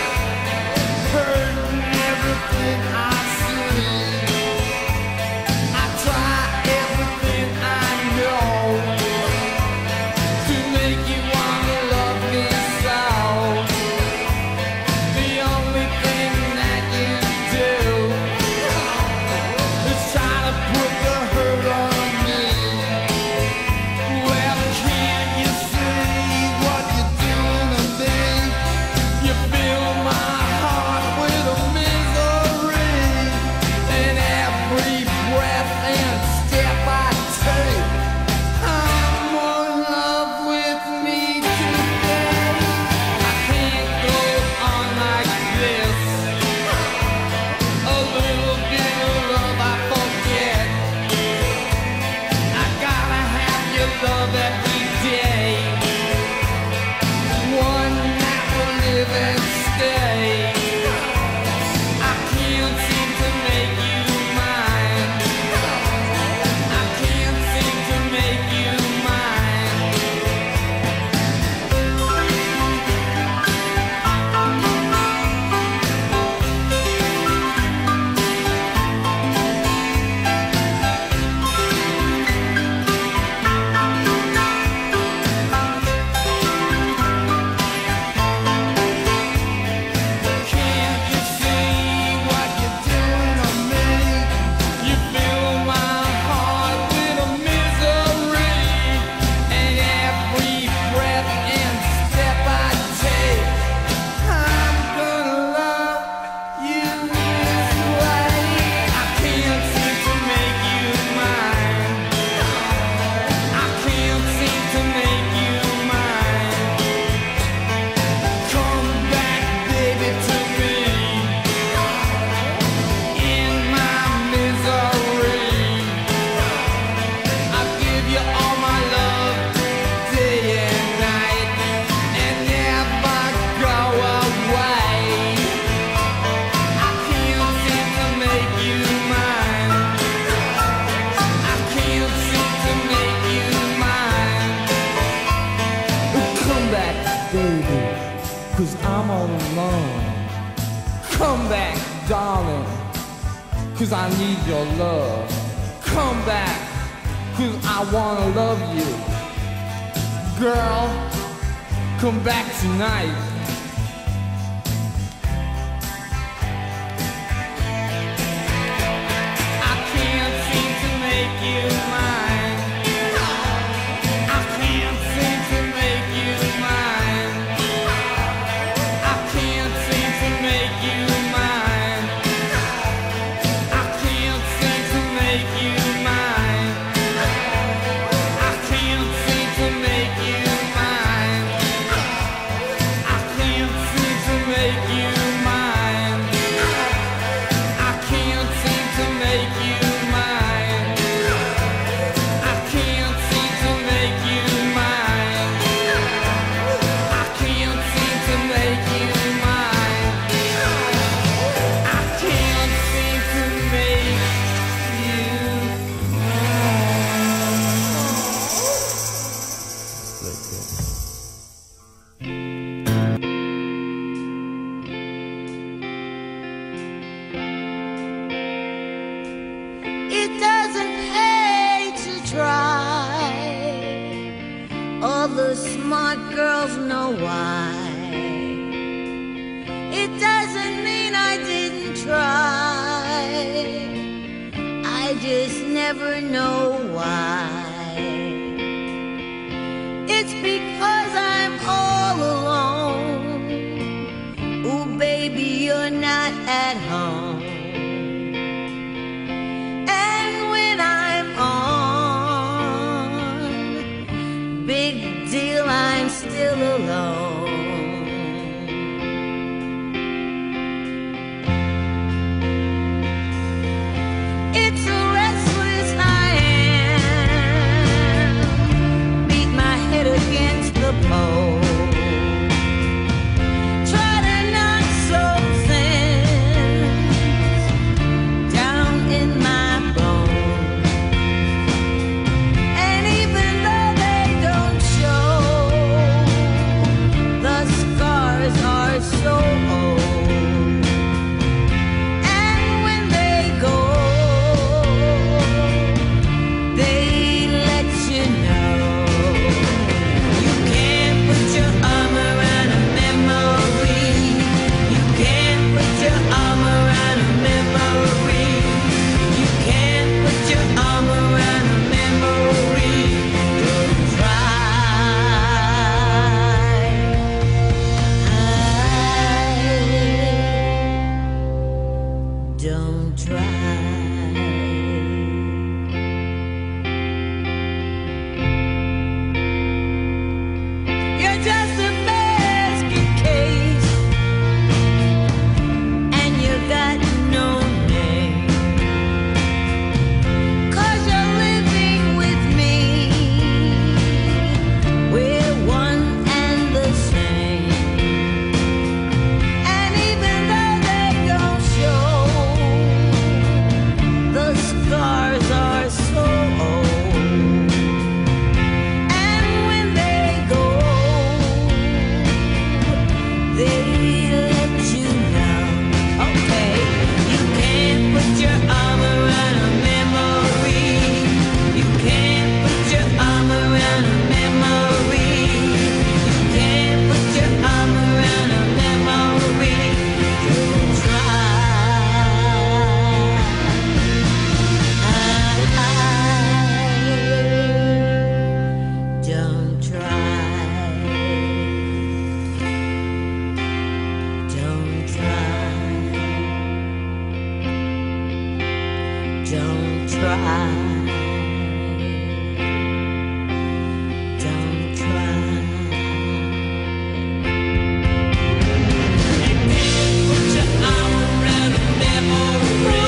Everything I see Come back, darling, cause I need your love. Come back, cause I wanna love you. Girl, come back tonight. I can't seem to make you mine. I can't seem to make you mine. I can't seem to make you mine. I can't seem to make you mine. I can't seem to make you mine. I can't seem to make you mine. I can't seem to make you mine. I can't seem to make you mine. I can't seem to make you mine. I can't seem to make It doesn't pay to try. All the smart girls know why. It doesn't mean I didn't try. I just never know why. It's because I'm all alone. Ooh, baby, you're not at home. And when I'm on, big deal, I'm still alone. It's a restless I am. Beat my head against the pole. Try to knock some sense down in my bones. And even though they don't show, the scars are so old. And when they go, they let you know. You can't put your arm around a memory. You can't put your arm around a memory. You can't put your arm around a memory. Don't try. Don't try. You're just a basket case, and you got no name. 'Cause you're living with me, we're one and the same. And even though they don't show, the scars are so old. And when they go, they let you know. Okay, you can't put your arm around a memory. You can't put your arm around a memory. You can't put your arm around a memory. Don't try. Don't try. Don't try. Don't try. Don't try. Put your arm around a memory.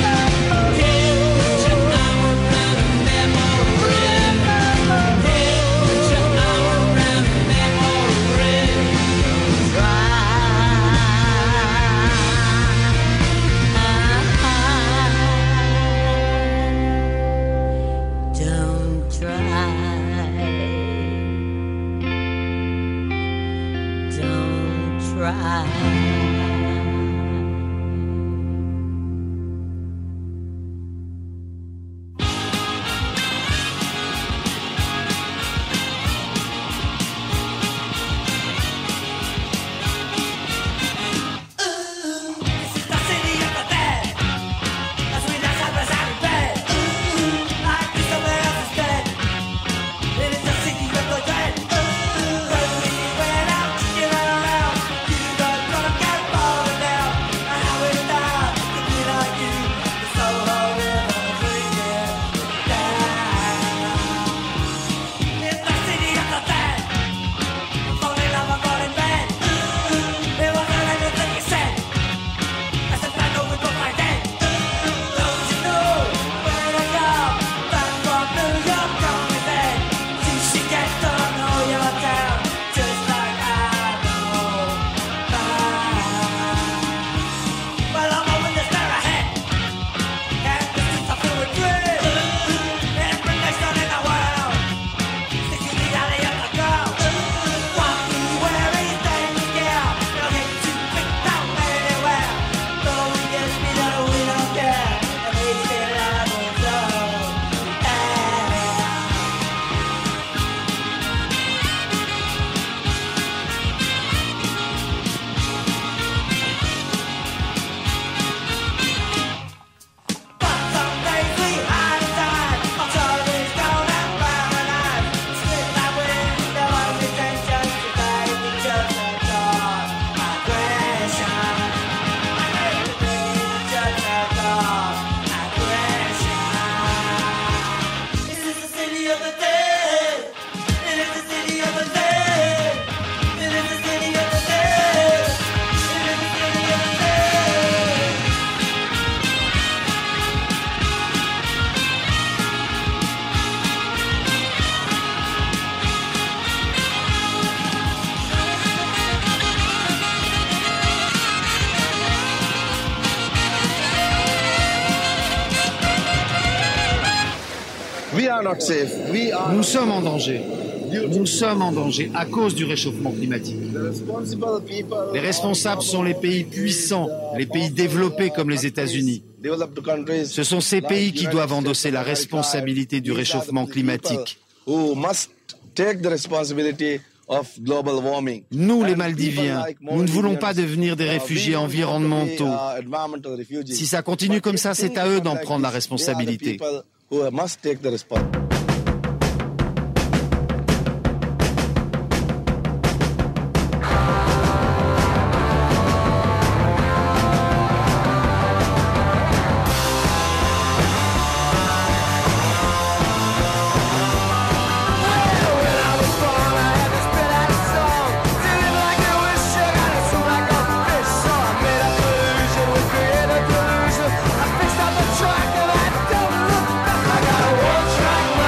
Put your arm around a memory. Put your arm around a memory. Don't try. Nous sommes en danger. Nous sommes en danger à cause du réchauffement climatique. Les responsables sont les pays puissants, les pays développés comme les États-Unis. Ce sont ces pays qui doivent endosser la responsabilité du réchauffement climatique. Nous, les Maldiviens, nous ne voulons pas devenir des réfugiés environnementaux. Si ça continue comme ça, c'est à eux d'en prendre la responsabilité. Track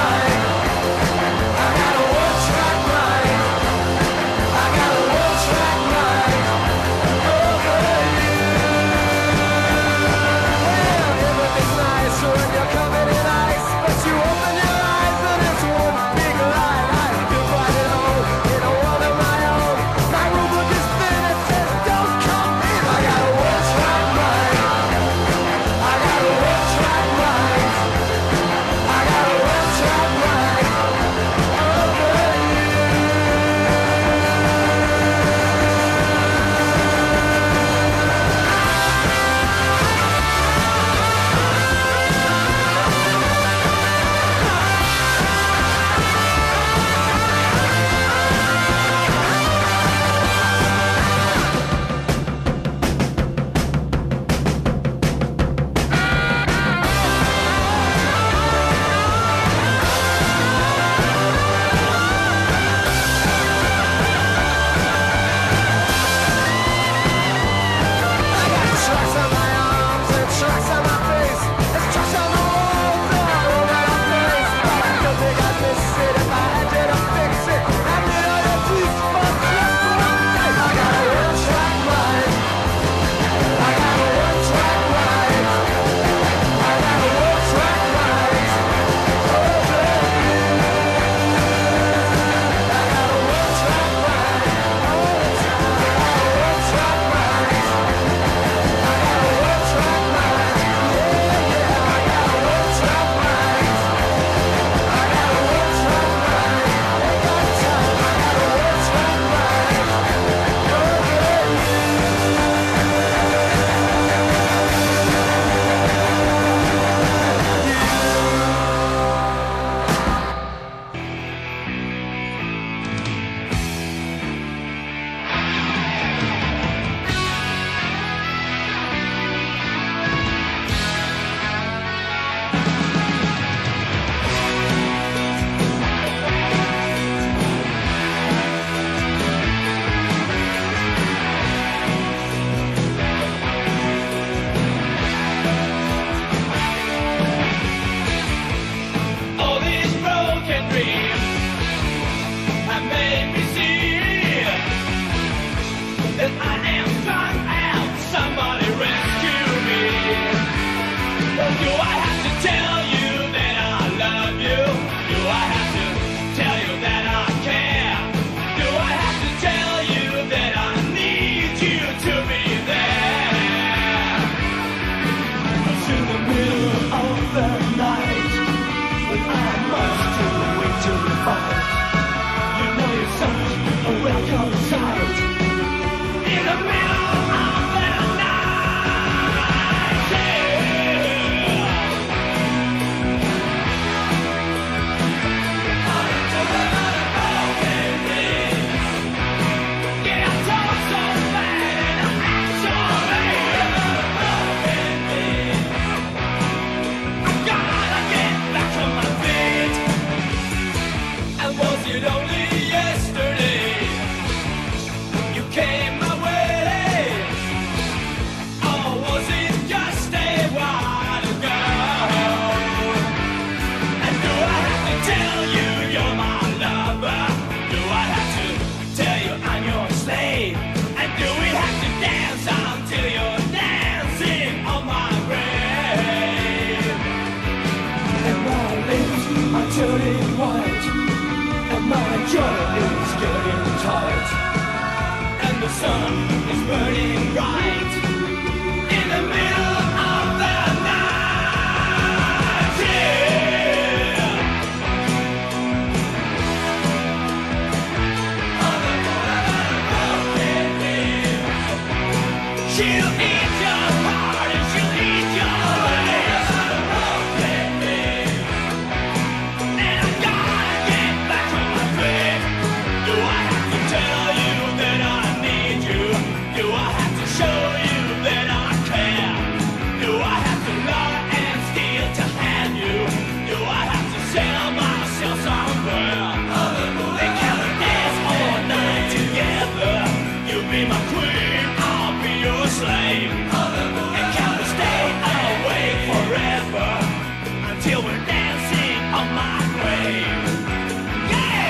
Journey is getting tight, and the sun is burning bright in the middle of the night. Yeah. On the broken wheels, she'll eat your heart and she'll eat your legs. Broken wheels, and I gotta get back to my bed. Do I have to tell you that I need you? Do I have to show you that I care? Do I have to lie and steal to have you? Do I have to sell myself somewhere? They count the days all night together. You be my queen, I'll be your slave. And count to stay awake forever until we're dancing on my grave. Yeah!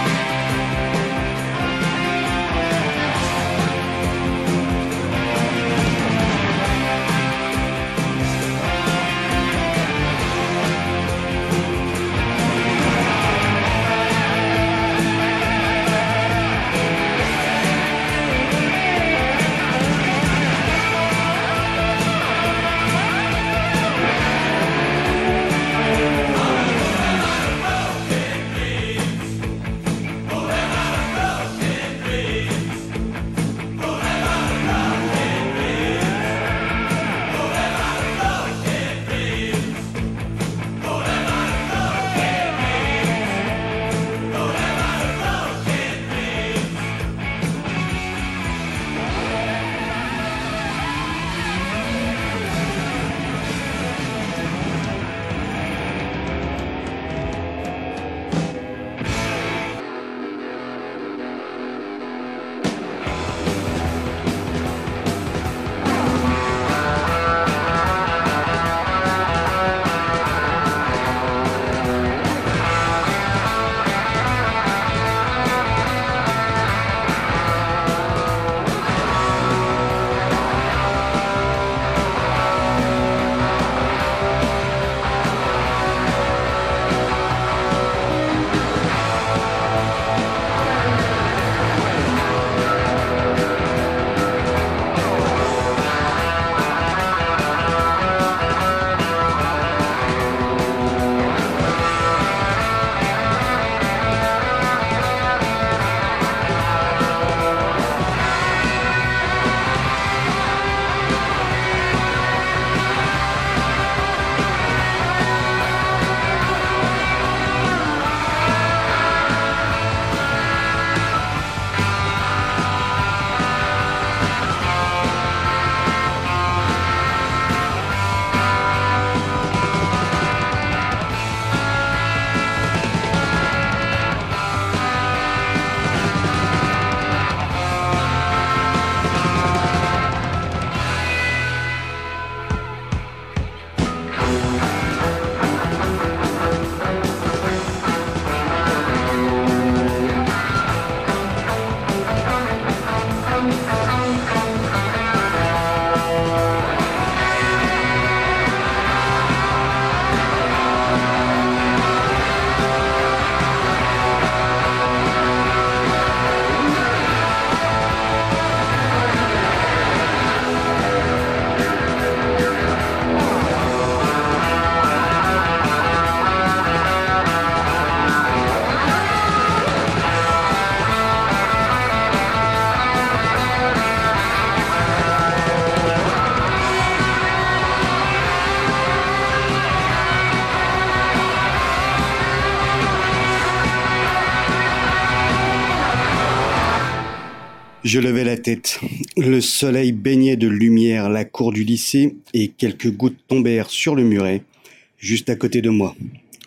Je levai la tête. Le soleil baignait de lumière la cour du lycée et quelques gouttes tombèrent sur le muret, juste à côté de moi.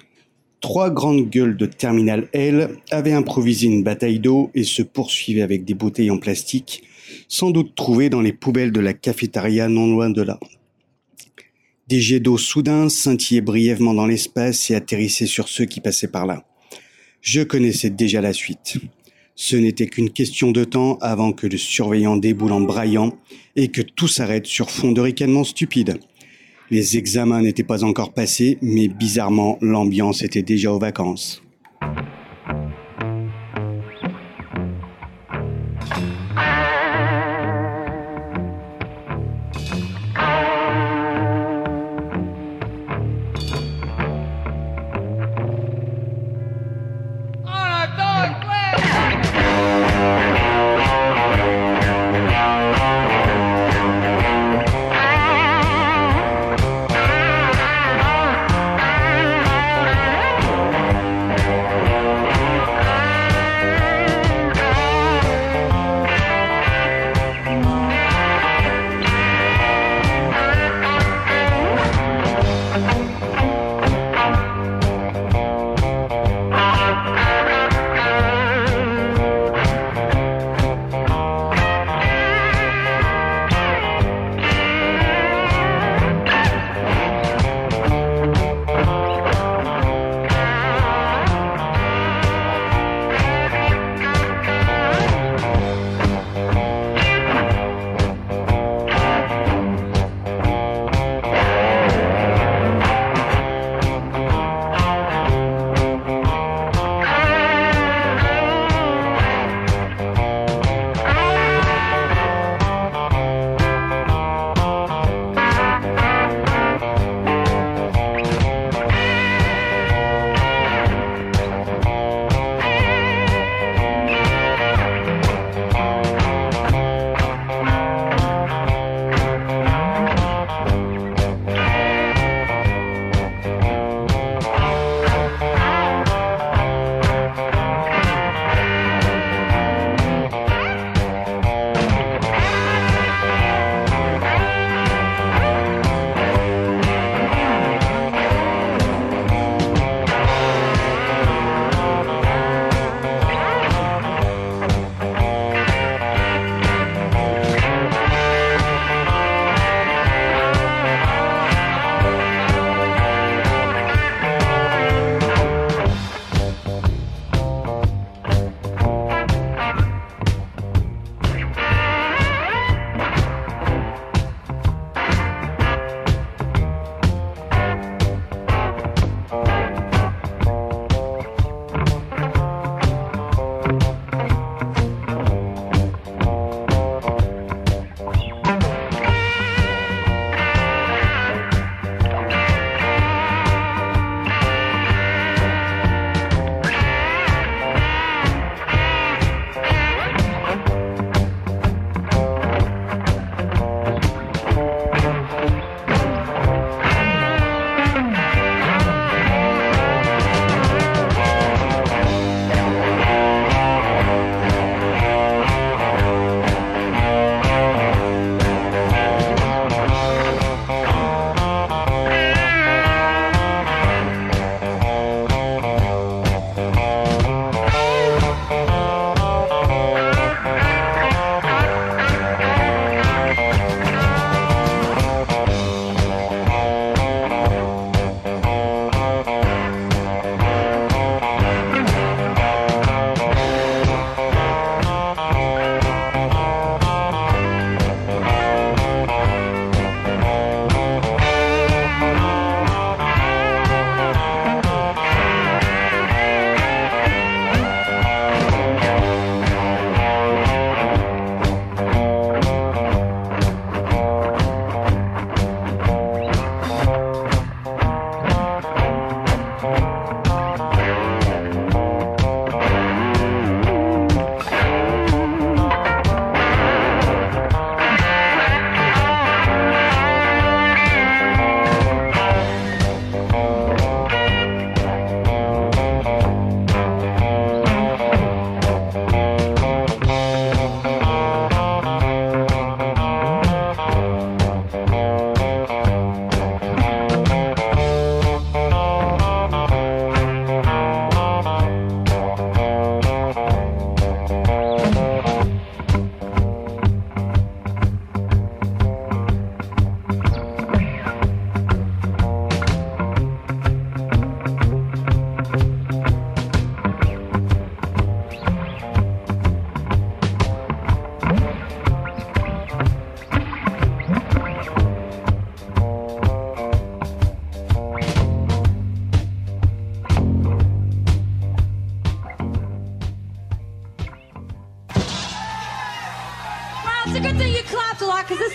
Trois grandes gueules de Terminal L avaient improvisé une bataille d'eau et se poursuivaient avec des bouteilles en plastique, sans doute trouvées dans les poubelles de la cafétéria non loin de là. Des jets d'eau soudains scintillaient brièvement dans l'espace et atterrissaient sur ceux qui passaient par là. Je connaissais déjà la suite. Ce n'était qu'une question de temps avant que le surveillant déboule en braillant et que tout s'arrête sur fond de ricanements stupides. Les examens n'étaient pas encore passés, mais bizarrement, l'ambiance était déjà aux vacances.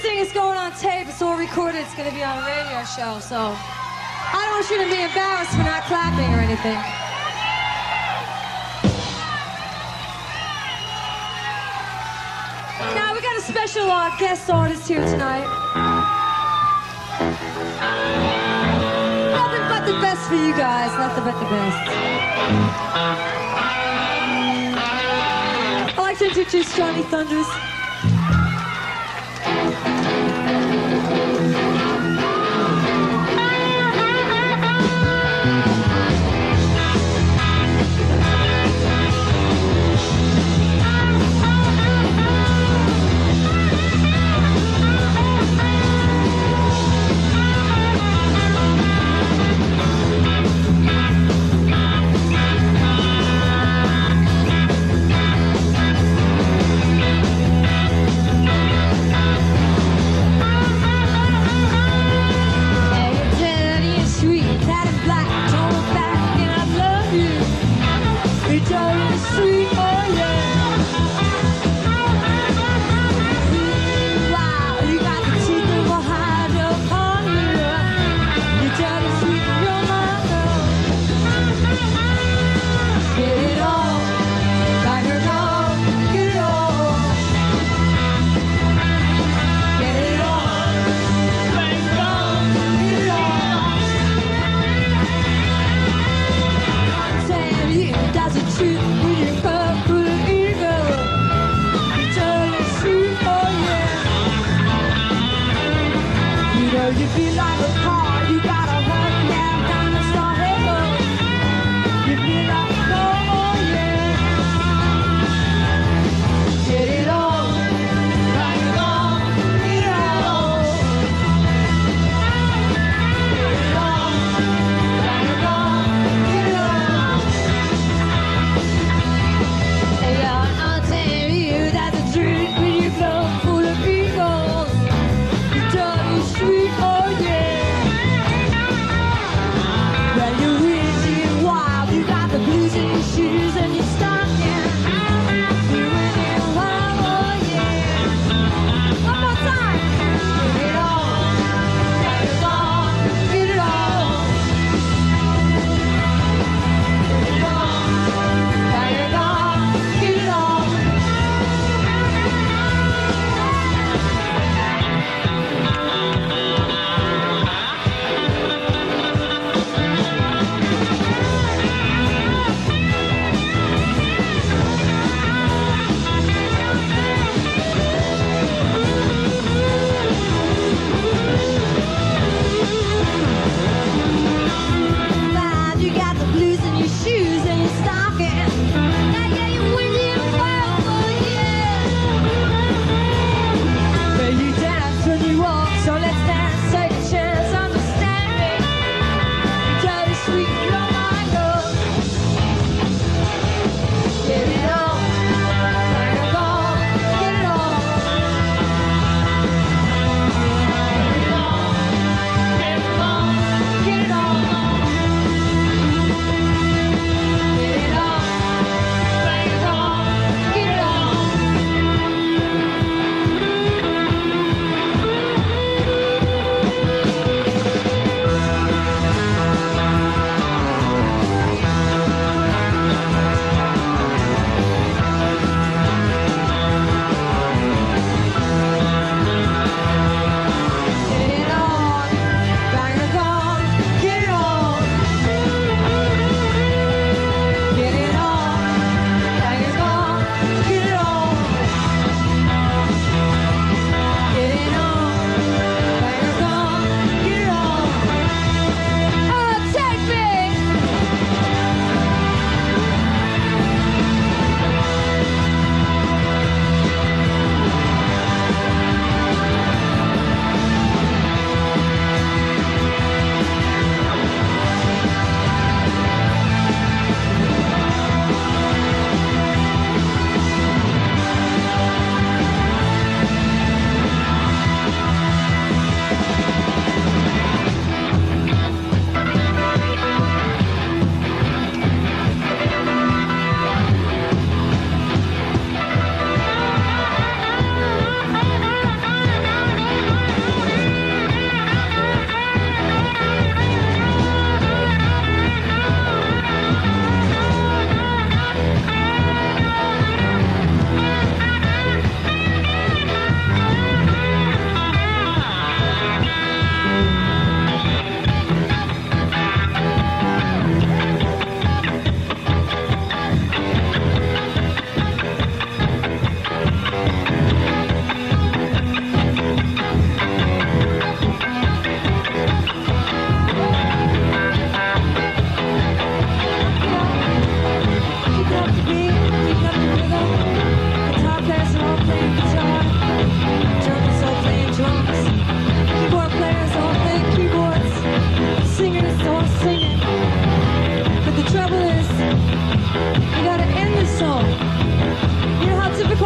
thing is going on tape. It's all recorded. It's going to be on a radio show. So I don't want you to be embarrassed for not clapping or anything. Now we got a special uh, guest artist here tonight. Nothing but the best for you guys. Nothing but the best. I'd like to introduce Johnny Thunders. You feel like a car, you gotta hold down, down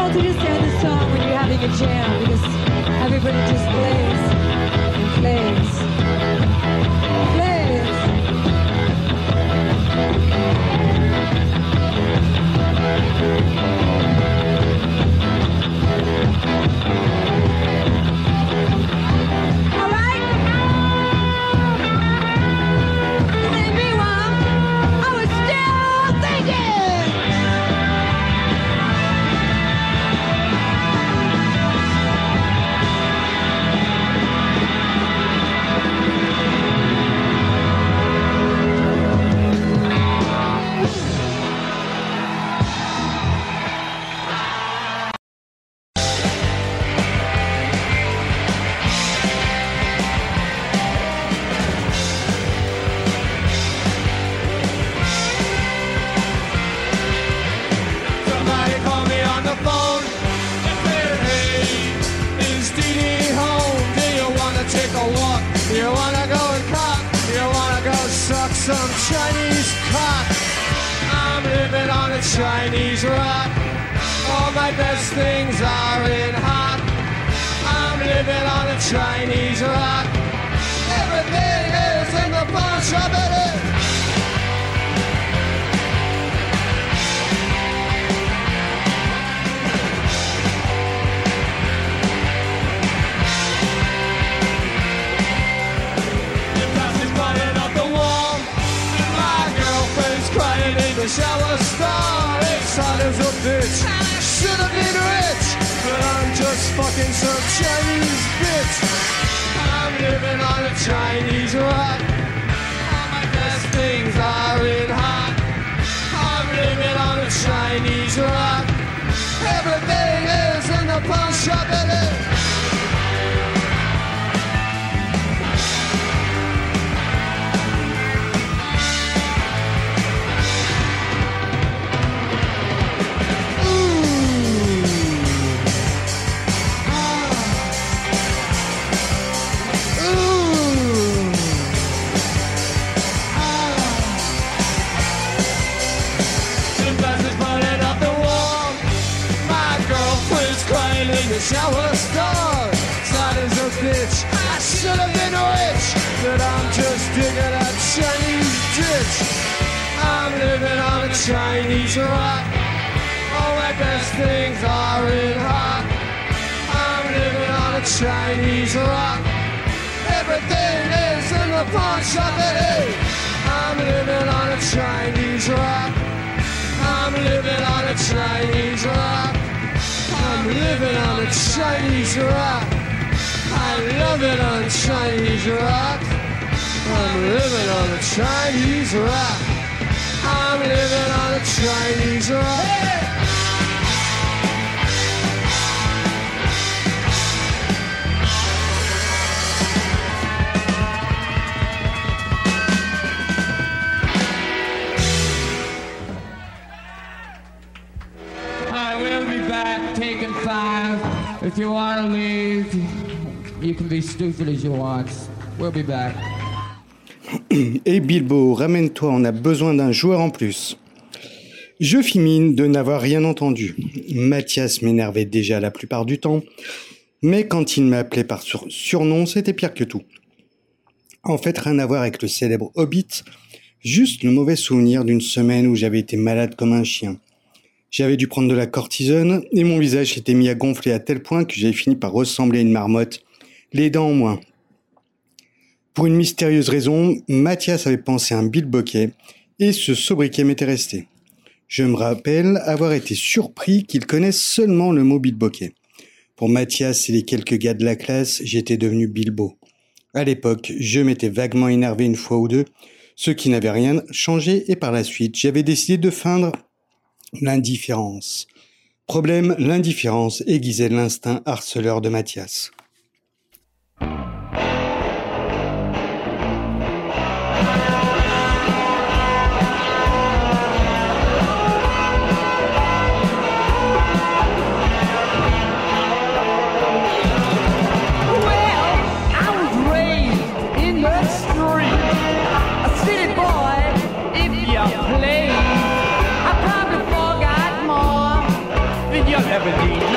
able to just end the song when you're having a jam because everybody just plays and plays. Plays. All right? And meanwhile, I was still thinking. Somebody call me on the phone and say, hey, is Dee Dee home? Do you wanna take a walk? Do you wanna go and cock? Do you wanna go suck some Chinese cock? I'm living on a Chinese rock. All my best things are in hot. I'm living on a Chinese rock. Everything is in the pawn shop, baby. Plastic's falling off the wall. My girlfriend's crying in the shower stall. It's hot as a bitch. Should have been rich, but I'm just fucking some Chinese bitch. I'm living on a Chinese rock. All my best things are in hot. I'm living on a Chinese rock. Everything is in the pawn shop, baby. Shower star, sad as a bitch. I should have been rich, but I'm just digging a Chinese ditch. I'm living on a Chinese rock. All my best things are in hot. I'm living on a Chinese rock. Everything is in the pawn shop, baby. I'm living on a Chinese rock. I'm living on a Chinese rock. I'm living on a Chinese rock. I love it on Chinese rock. I'm living on a Chinese rock. I'm living on a Chinese rock. Hey! I will be back taking five. If you want to leave, you can be stupid as you want. We'll be back. Et Bilbo, ramène-toi, on a besoin d'un joueur en plus. Je fis mine de n'avoir rien entendu. Mathias m'énervait déjà la plupart du temps, mais quand il m'appelait par sur- surnom, c'était pire que tout. En fait, rien à voir avec le célèbre Hobbit, juste le mauvais souvenir d'une semaine où j'avais été malade comme un chien. J'avais dû prendre de la cortisone et mon visage s'était mis à gonfler à tel point que j'avais fini par ressembler à une marmotte, les dents en moins. Pour une mystérieuse raison, Mathias avait pensé à un bilboquet et ce sobriquet m'était resté. Je me rappelle avoir été surpris qu'il connaisse seulement le mot bilboquet. Pour Mathias et les quelques gars de la classe, j'étais devenu Bilbo. À l'époque, je m'étais vaguement énervé une fois ou deux, ce qui n'avait rien changé et par la suite, j'avais décidé de feindre l'indifférence. Problème, l'indifférence aiguisait l'instinct harceleur de Mathias. Ever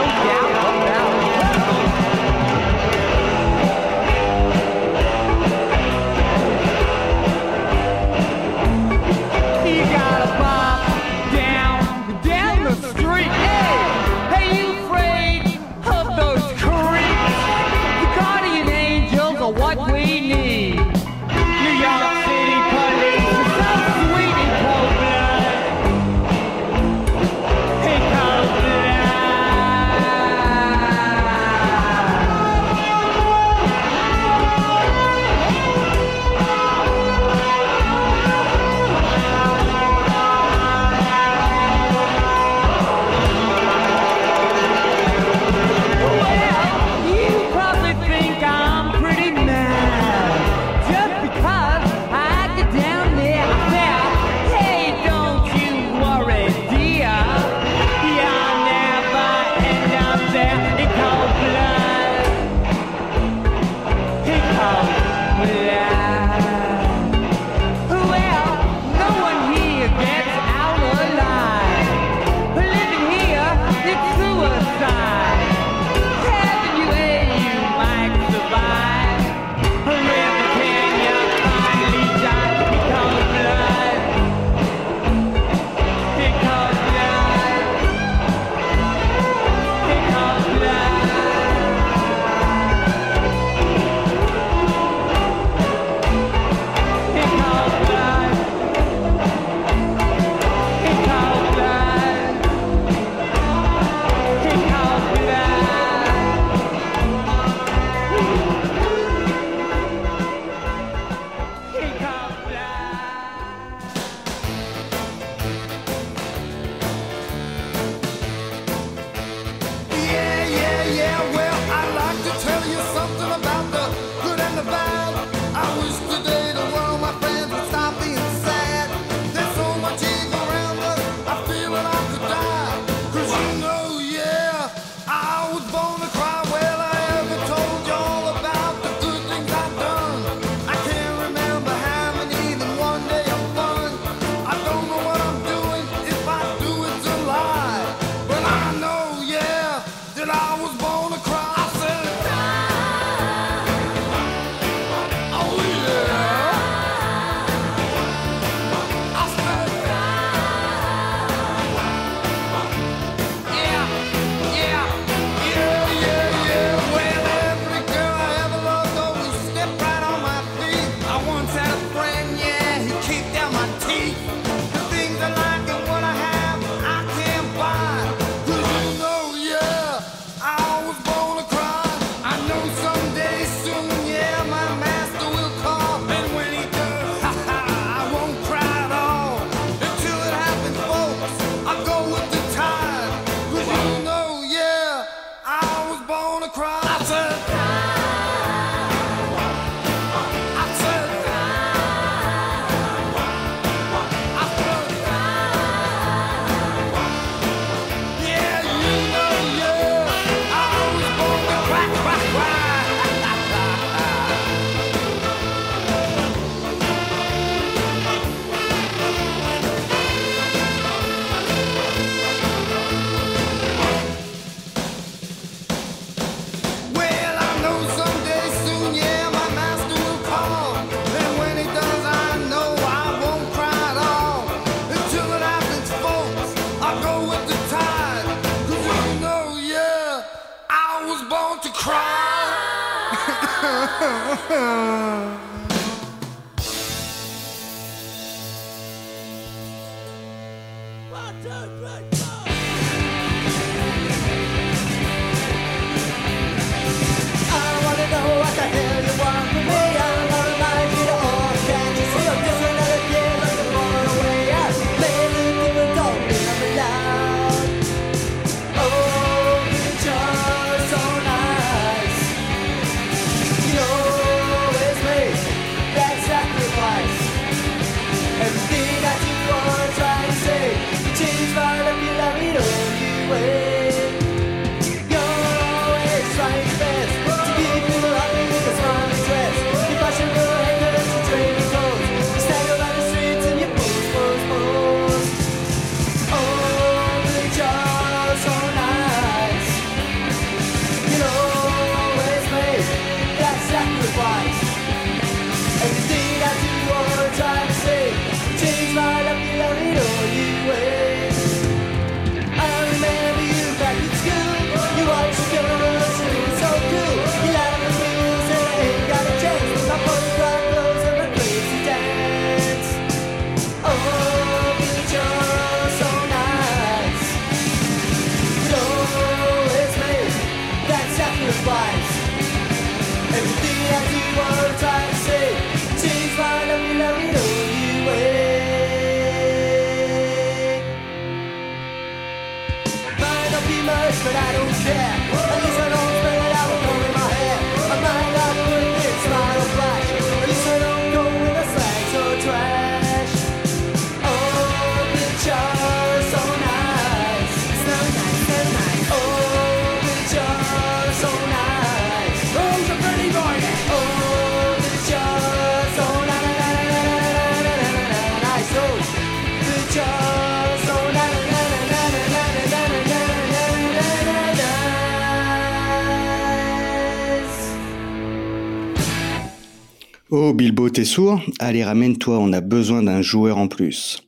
Oh Bilbo, t'es sourd? Allez, ramène-toi, on a besoin d'un joueur en plus.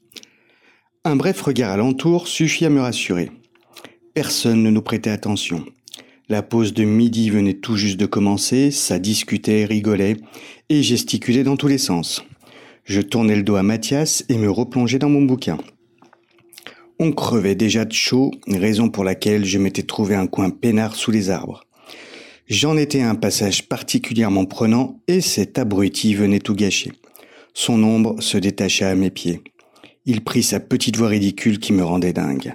Un bref regard alentour suffit à me rassurer. Personne ne nous prêtait attention. La pause de midi venait tout juste de commencer, ça discutait, rigolait et gesticulait dans tous les sens. Je tournais le dos à Mathias et me replongeais dans mon bouquin. On crevait déjà de chaud, raison pour laquelle je m'étais trouvé un coin peinard sous les arbres. J'en étais à un passage particulièrement prenant et cet abruti venait tout gâcher. Son ombre se détacha à mes pieds. Il prit sa petite voix ridicule qui me rendait dingue.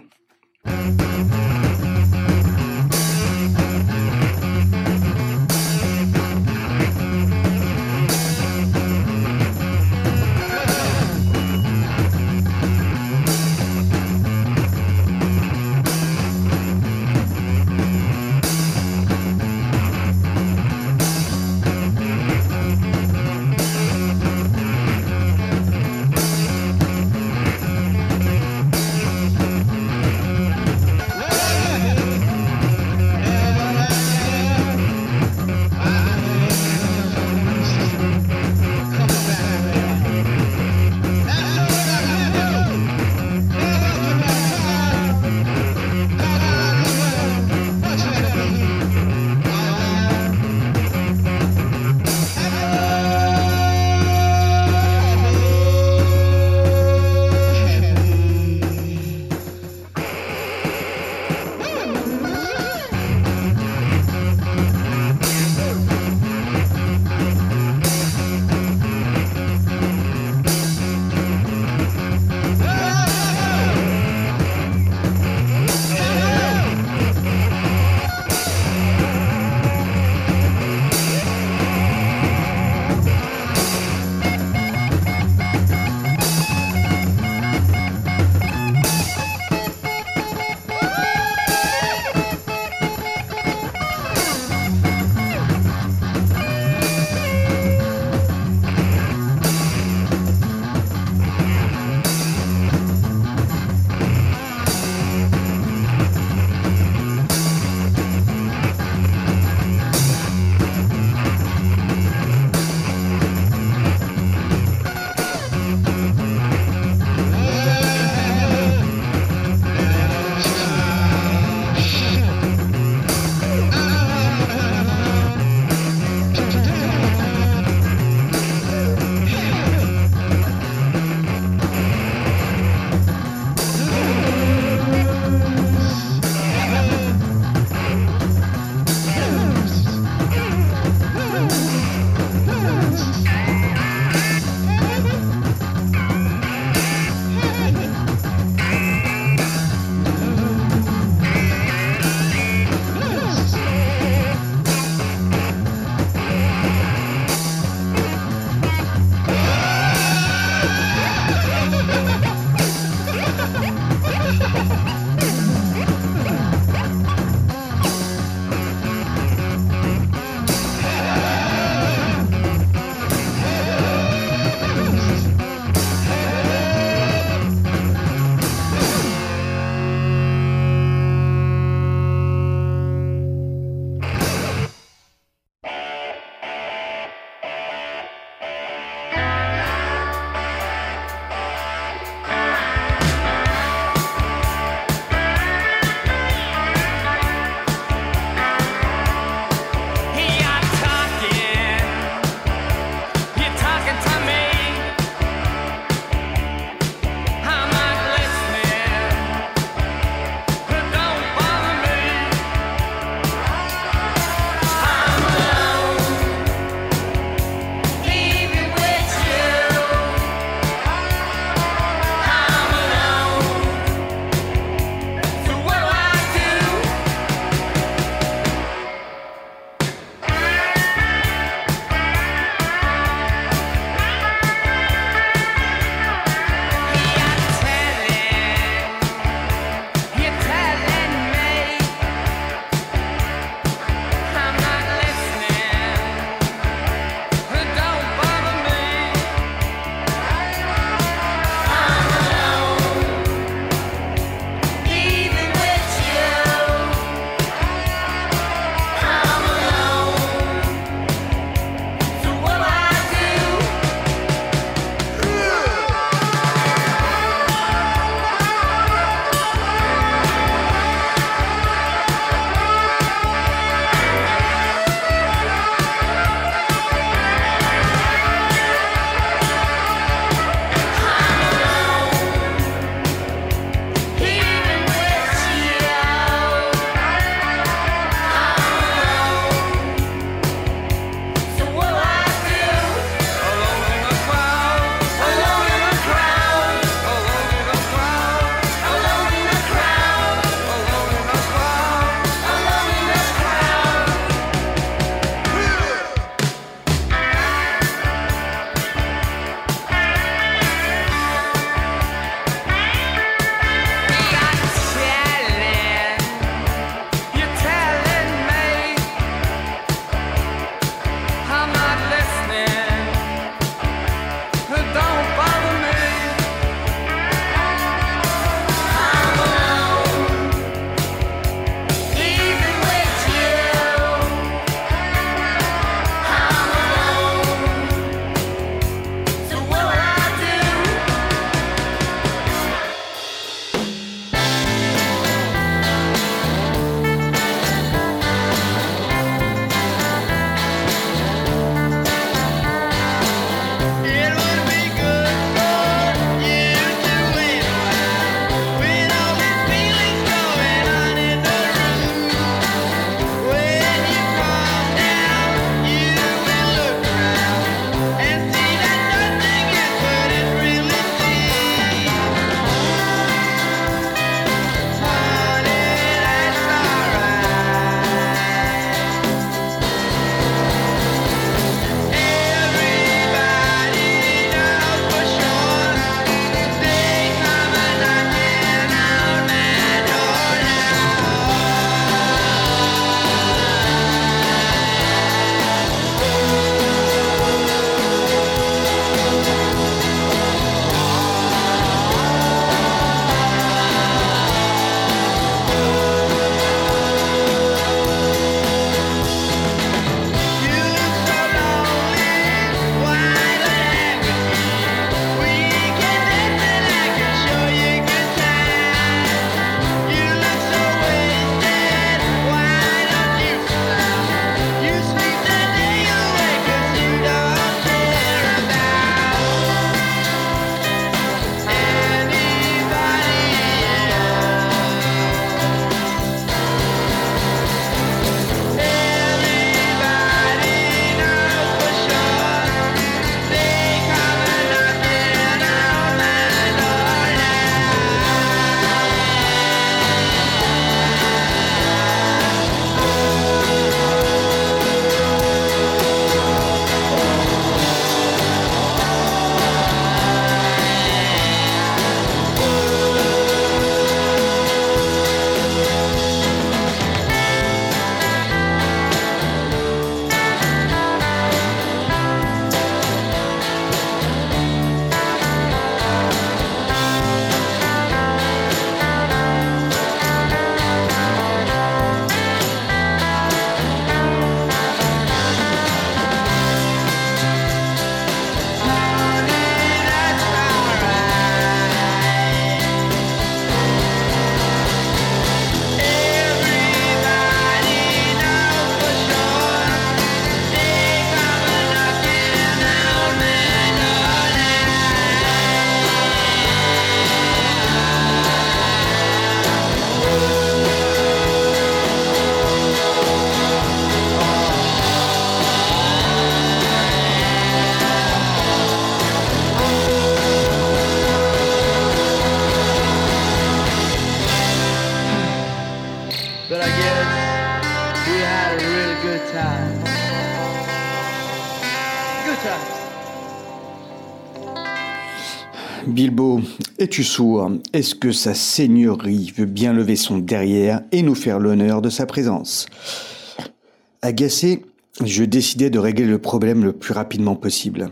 Bilbo, es-tu sourd? Est-ce que sa seigneurie veut bien lever son derrière et nous faire l'honneur de sa présence? Agacé, je décidai de régler le problème le plus rapidement possible.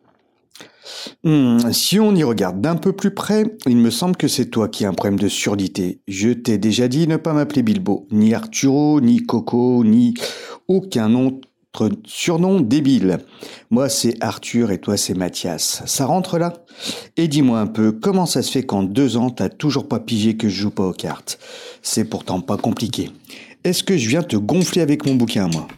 Hmm, si on y regarde d'un peu plus près, il me semble que c'est toi qui as un problème de surdité. Je t'ai déjà dit ne pas m'appeler Bilbo, ni Arturo, ni Coco, ni aucun autre surnom débile. Moi c'est Arthur et toi c'est Mathias. Ça rentre là? Et dis-moi un peu, comment ça se fait qu'en deux ans t'as toujours pas pigé que je joue pas aux cartes? C'est pourtant pas compliqué. Est-ce que je viens te gonfler avec mon bouquin, moi?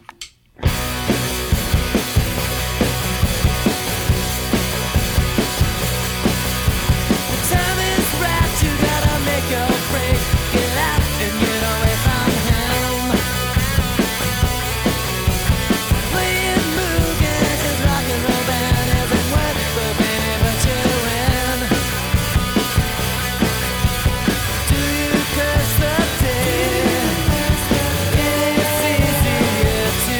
It's easier to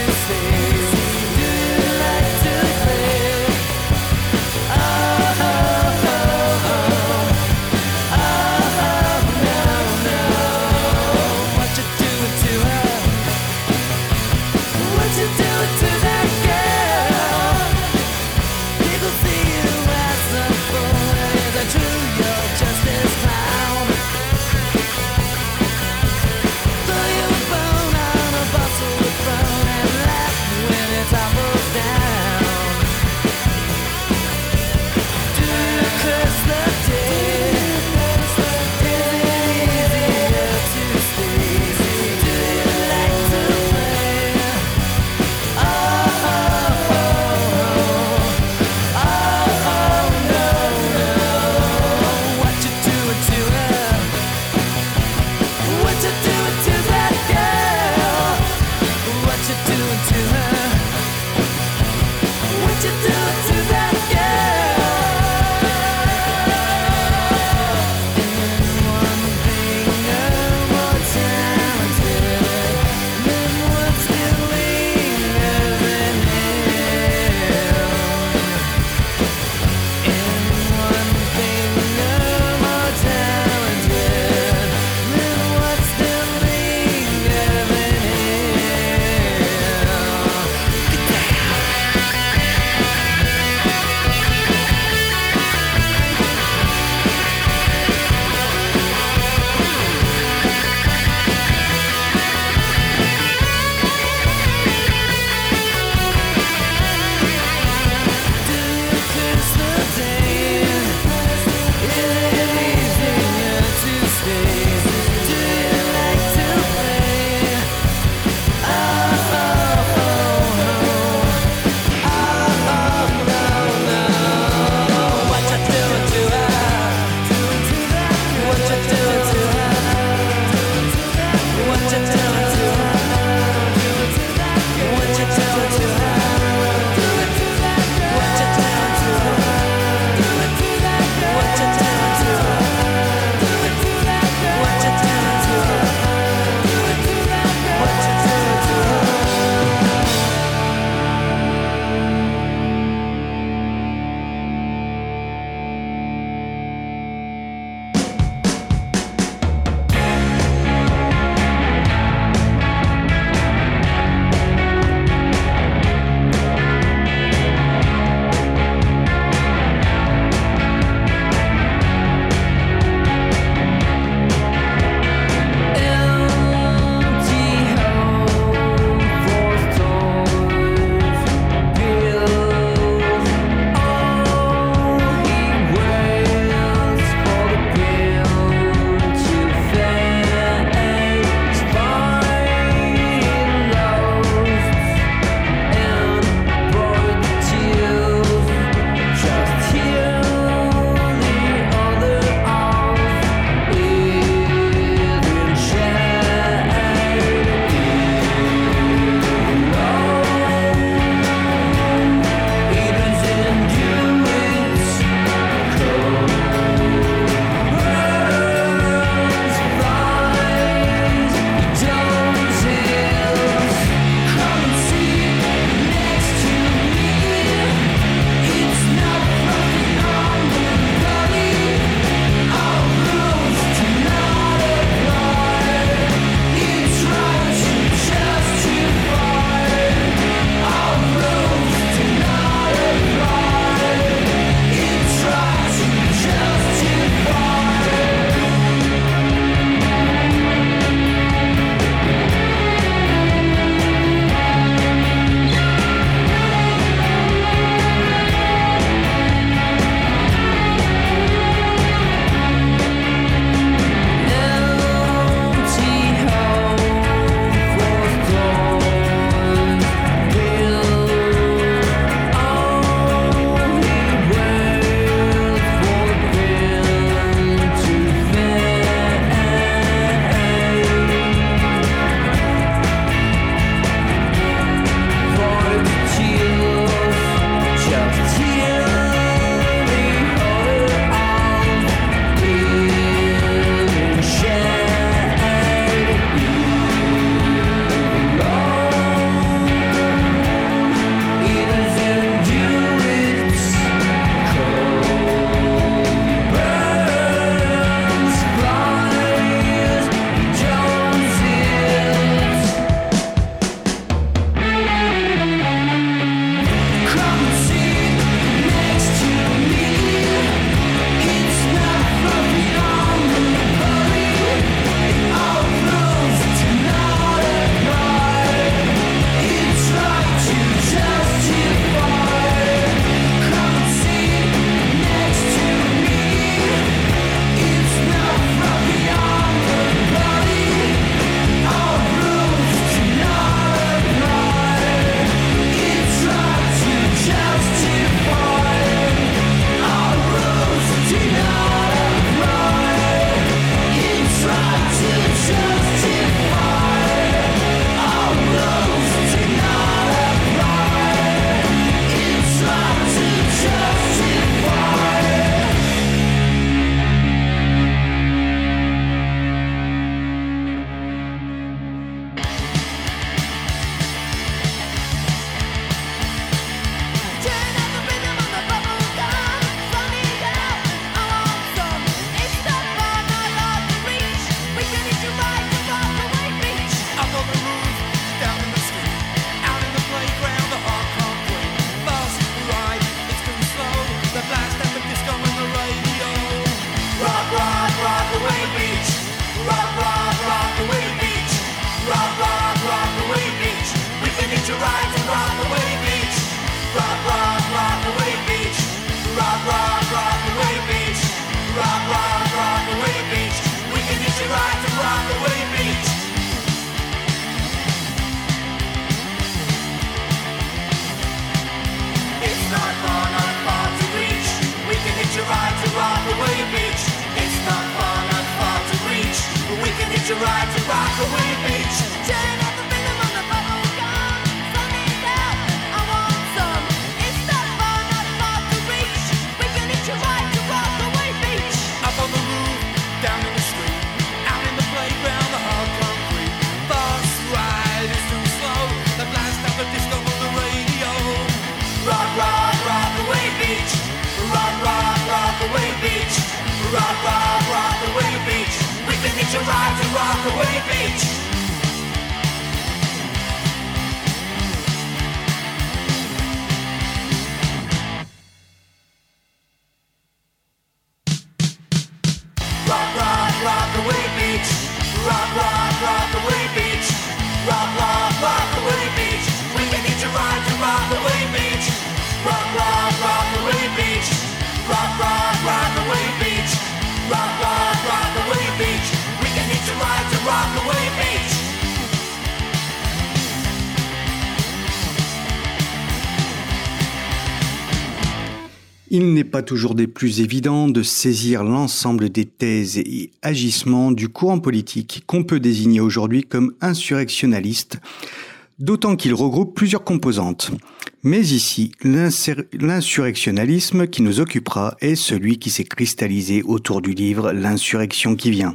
Il n'est pas toujours des plus évidents de saisir l'ensemble des thèses et agissements du courant politique qu'on peut désigner aujourd'hui comme insurrectionnaliste, d'autant qu'il regroupe plusieurs composantes. Mais ici, l'insur- l'insurrectionnalisme qui nous occupera est celui qui s'est cristallisé autour du livre L'insurrection qui vient.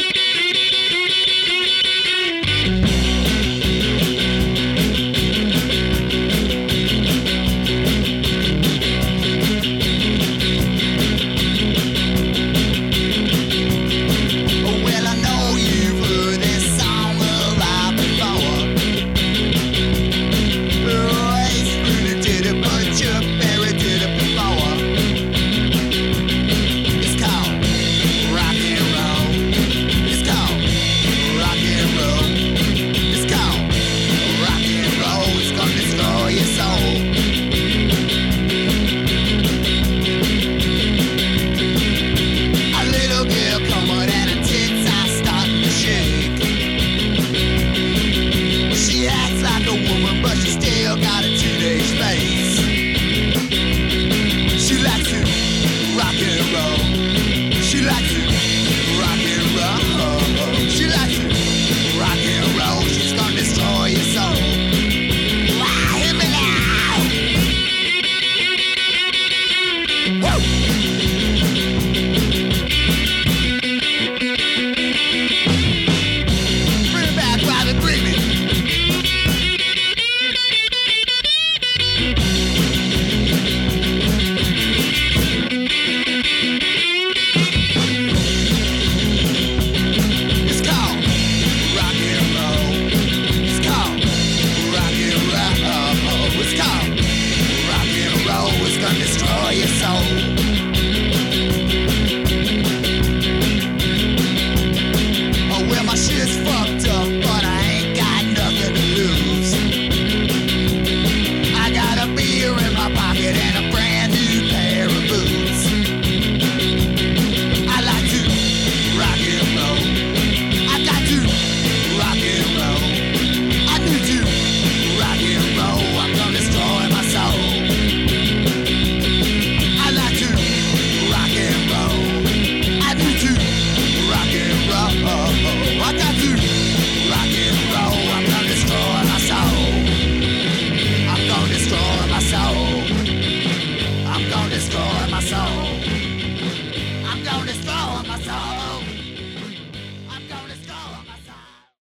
Well, I know you've heard this song a lot before. Oh, it's really did it, but you buried it before. It's called rock and roll. It's called rock and roll. It's called rock and roll. It's gonna destroy your soul. A little girl coming at her tits are starting to shake. She acts like a woman, but she still got a teenage face. She likes to rock and roll. She likes to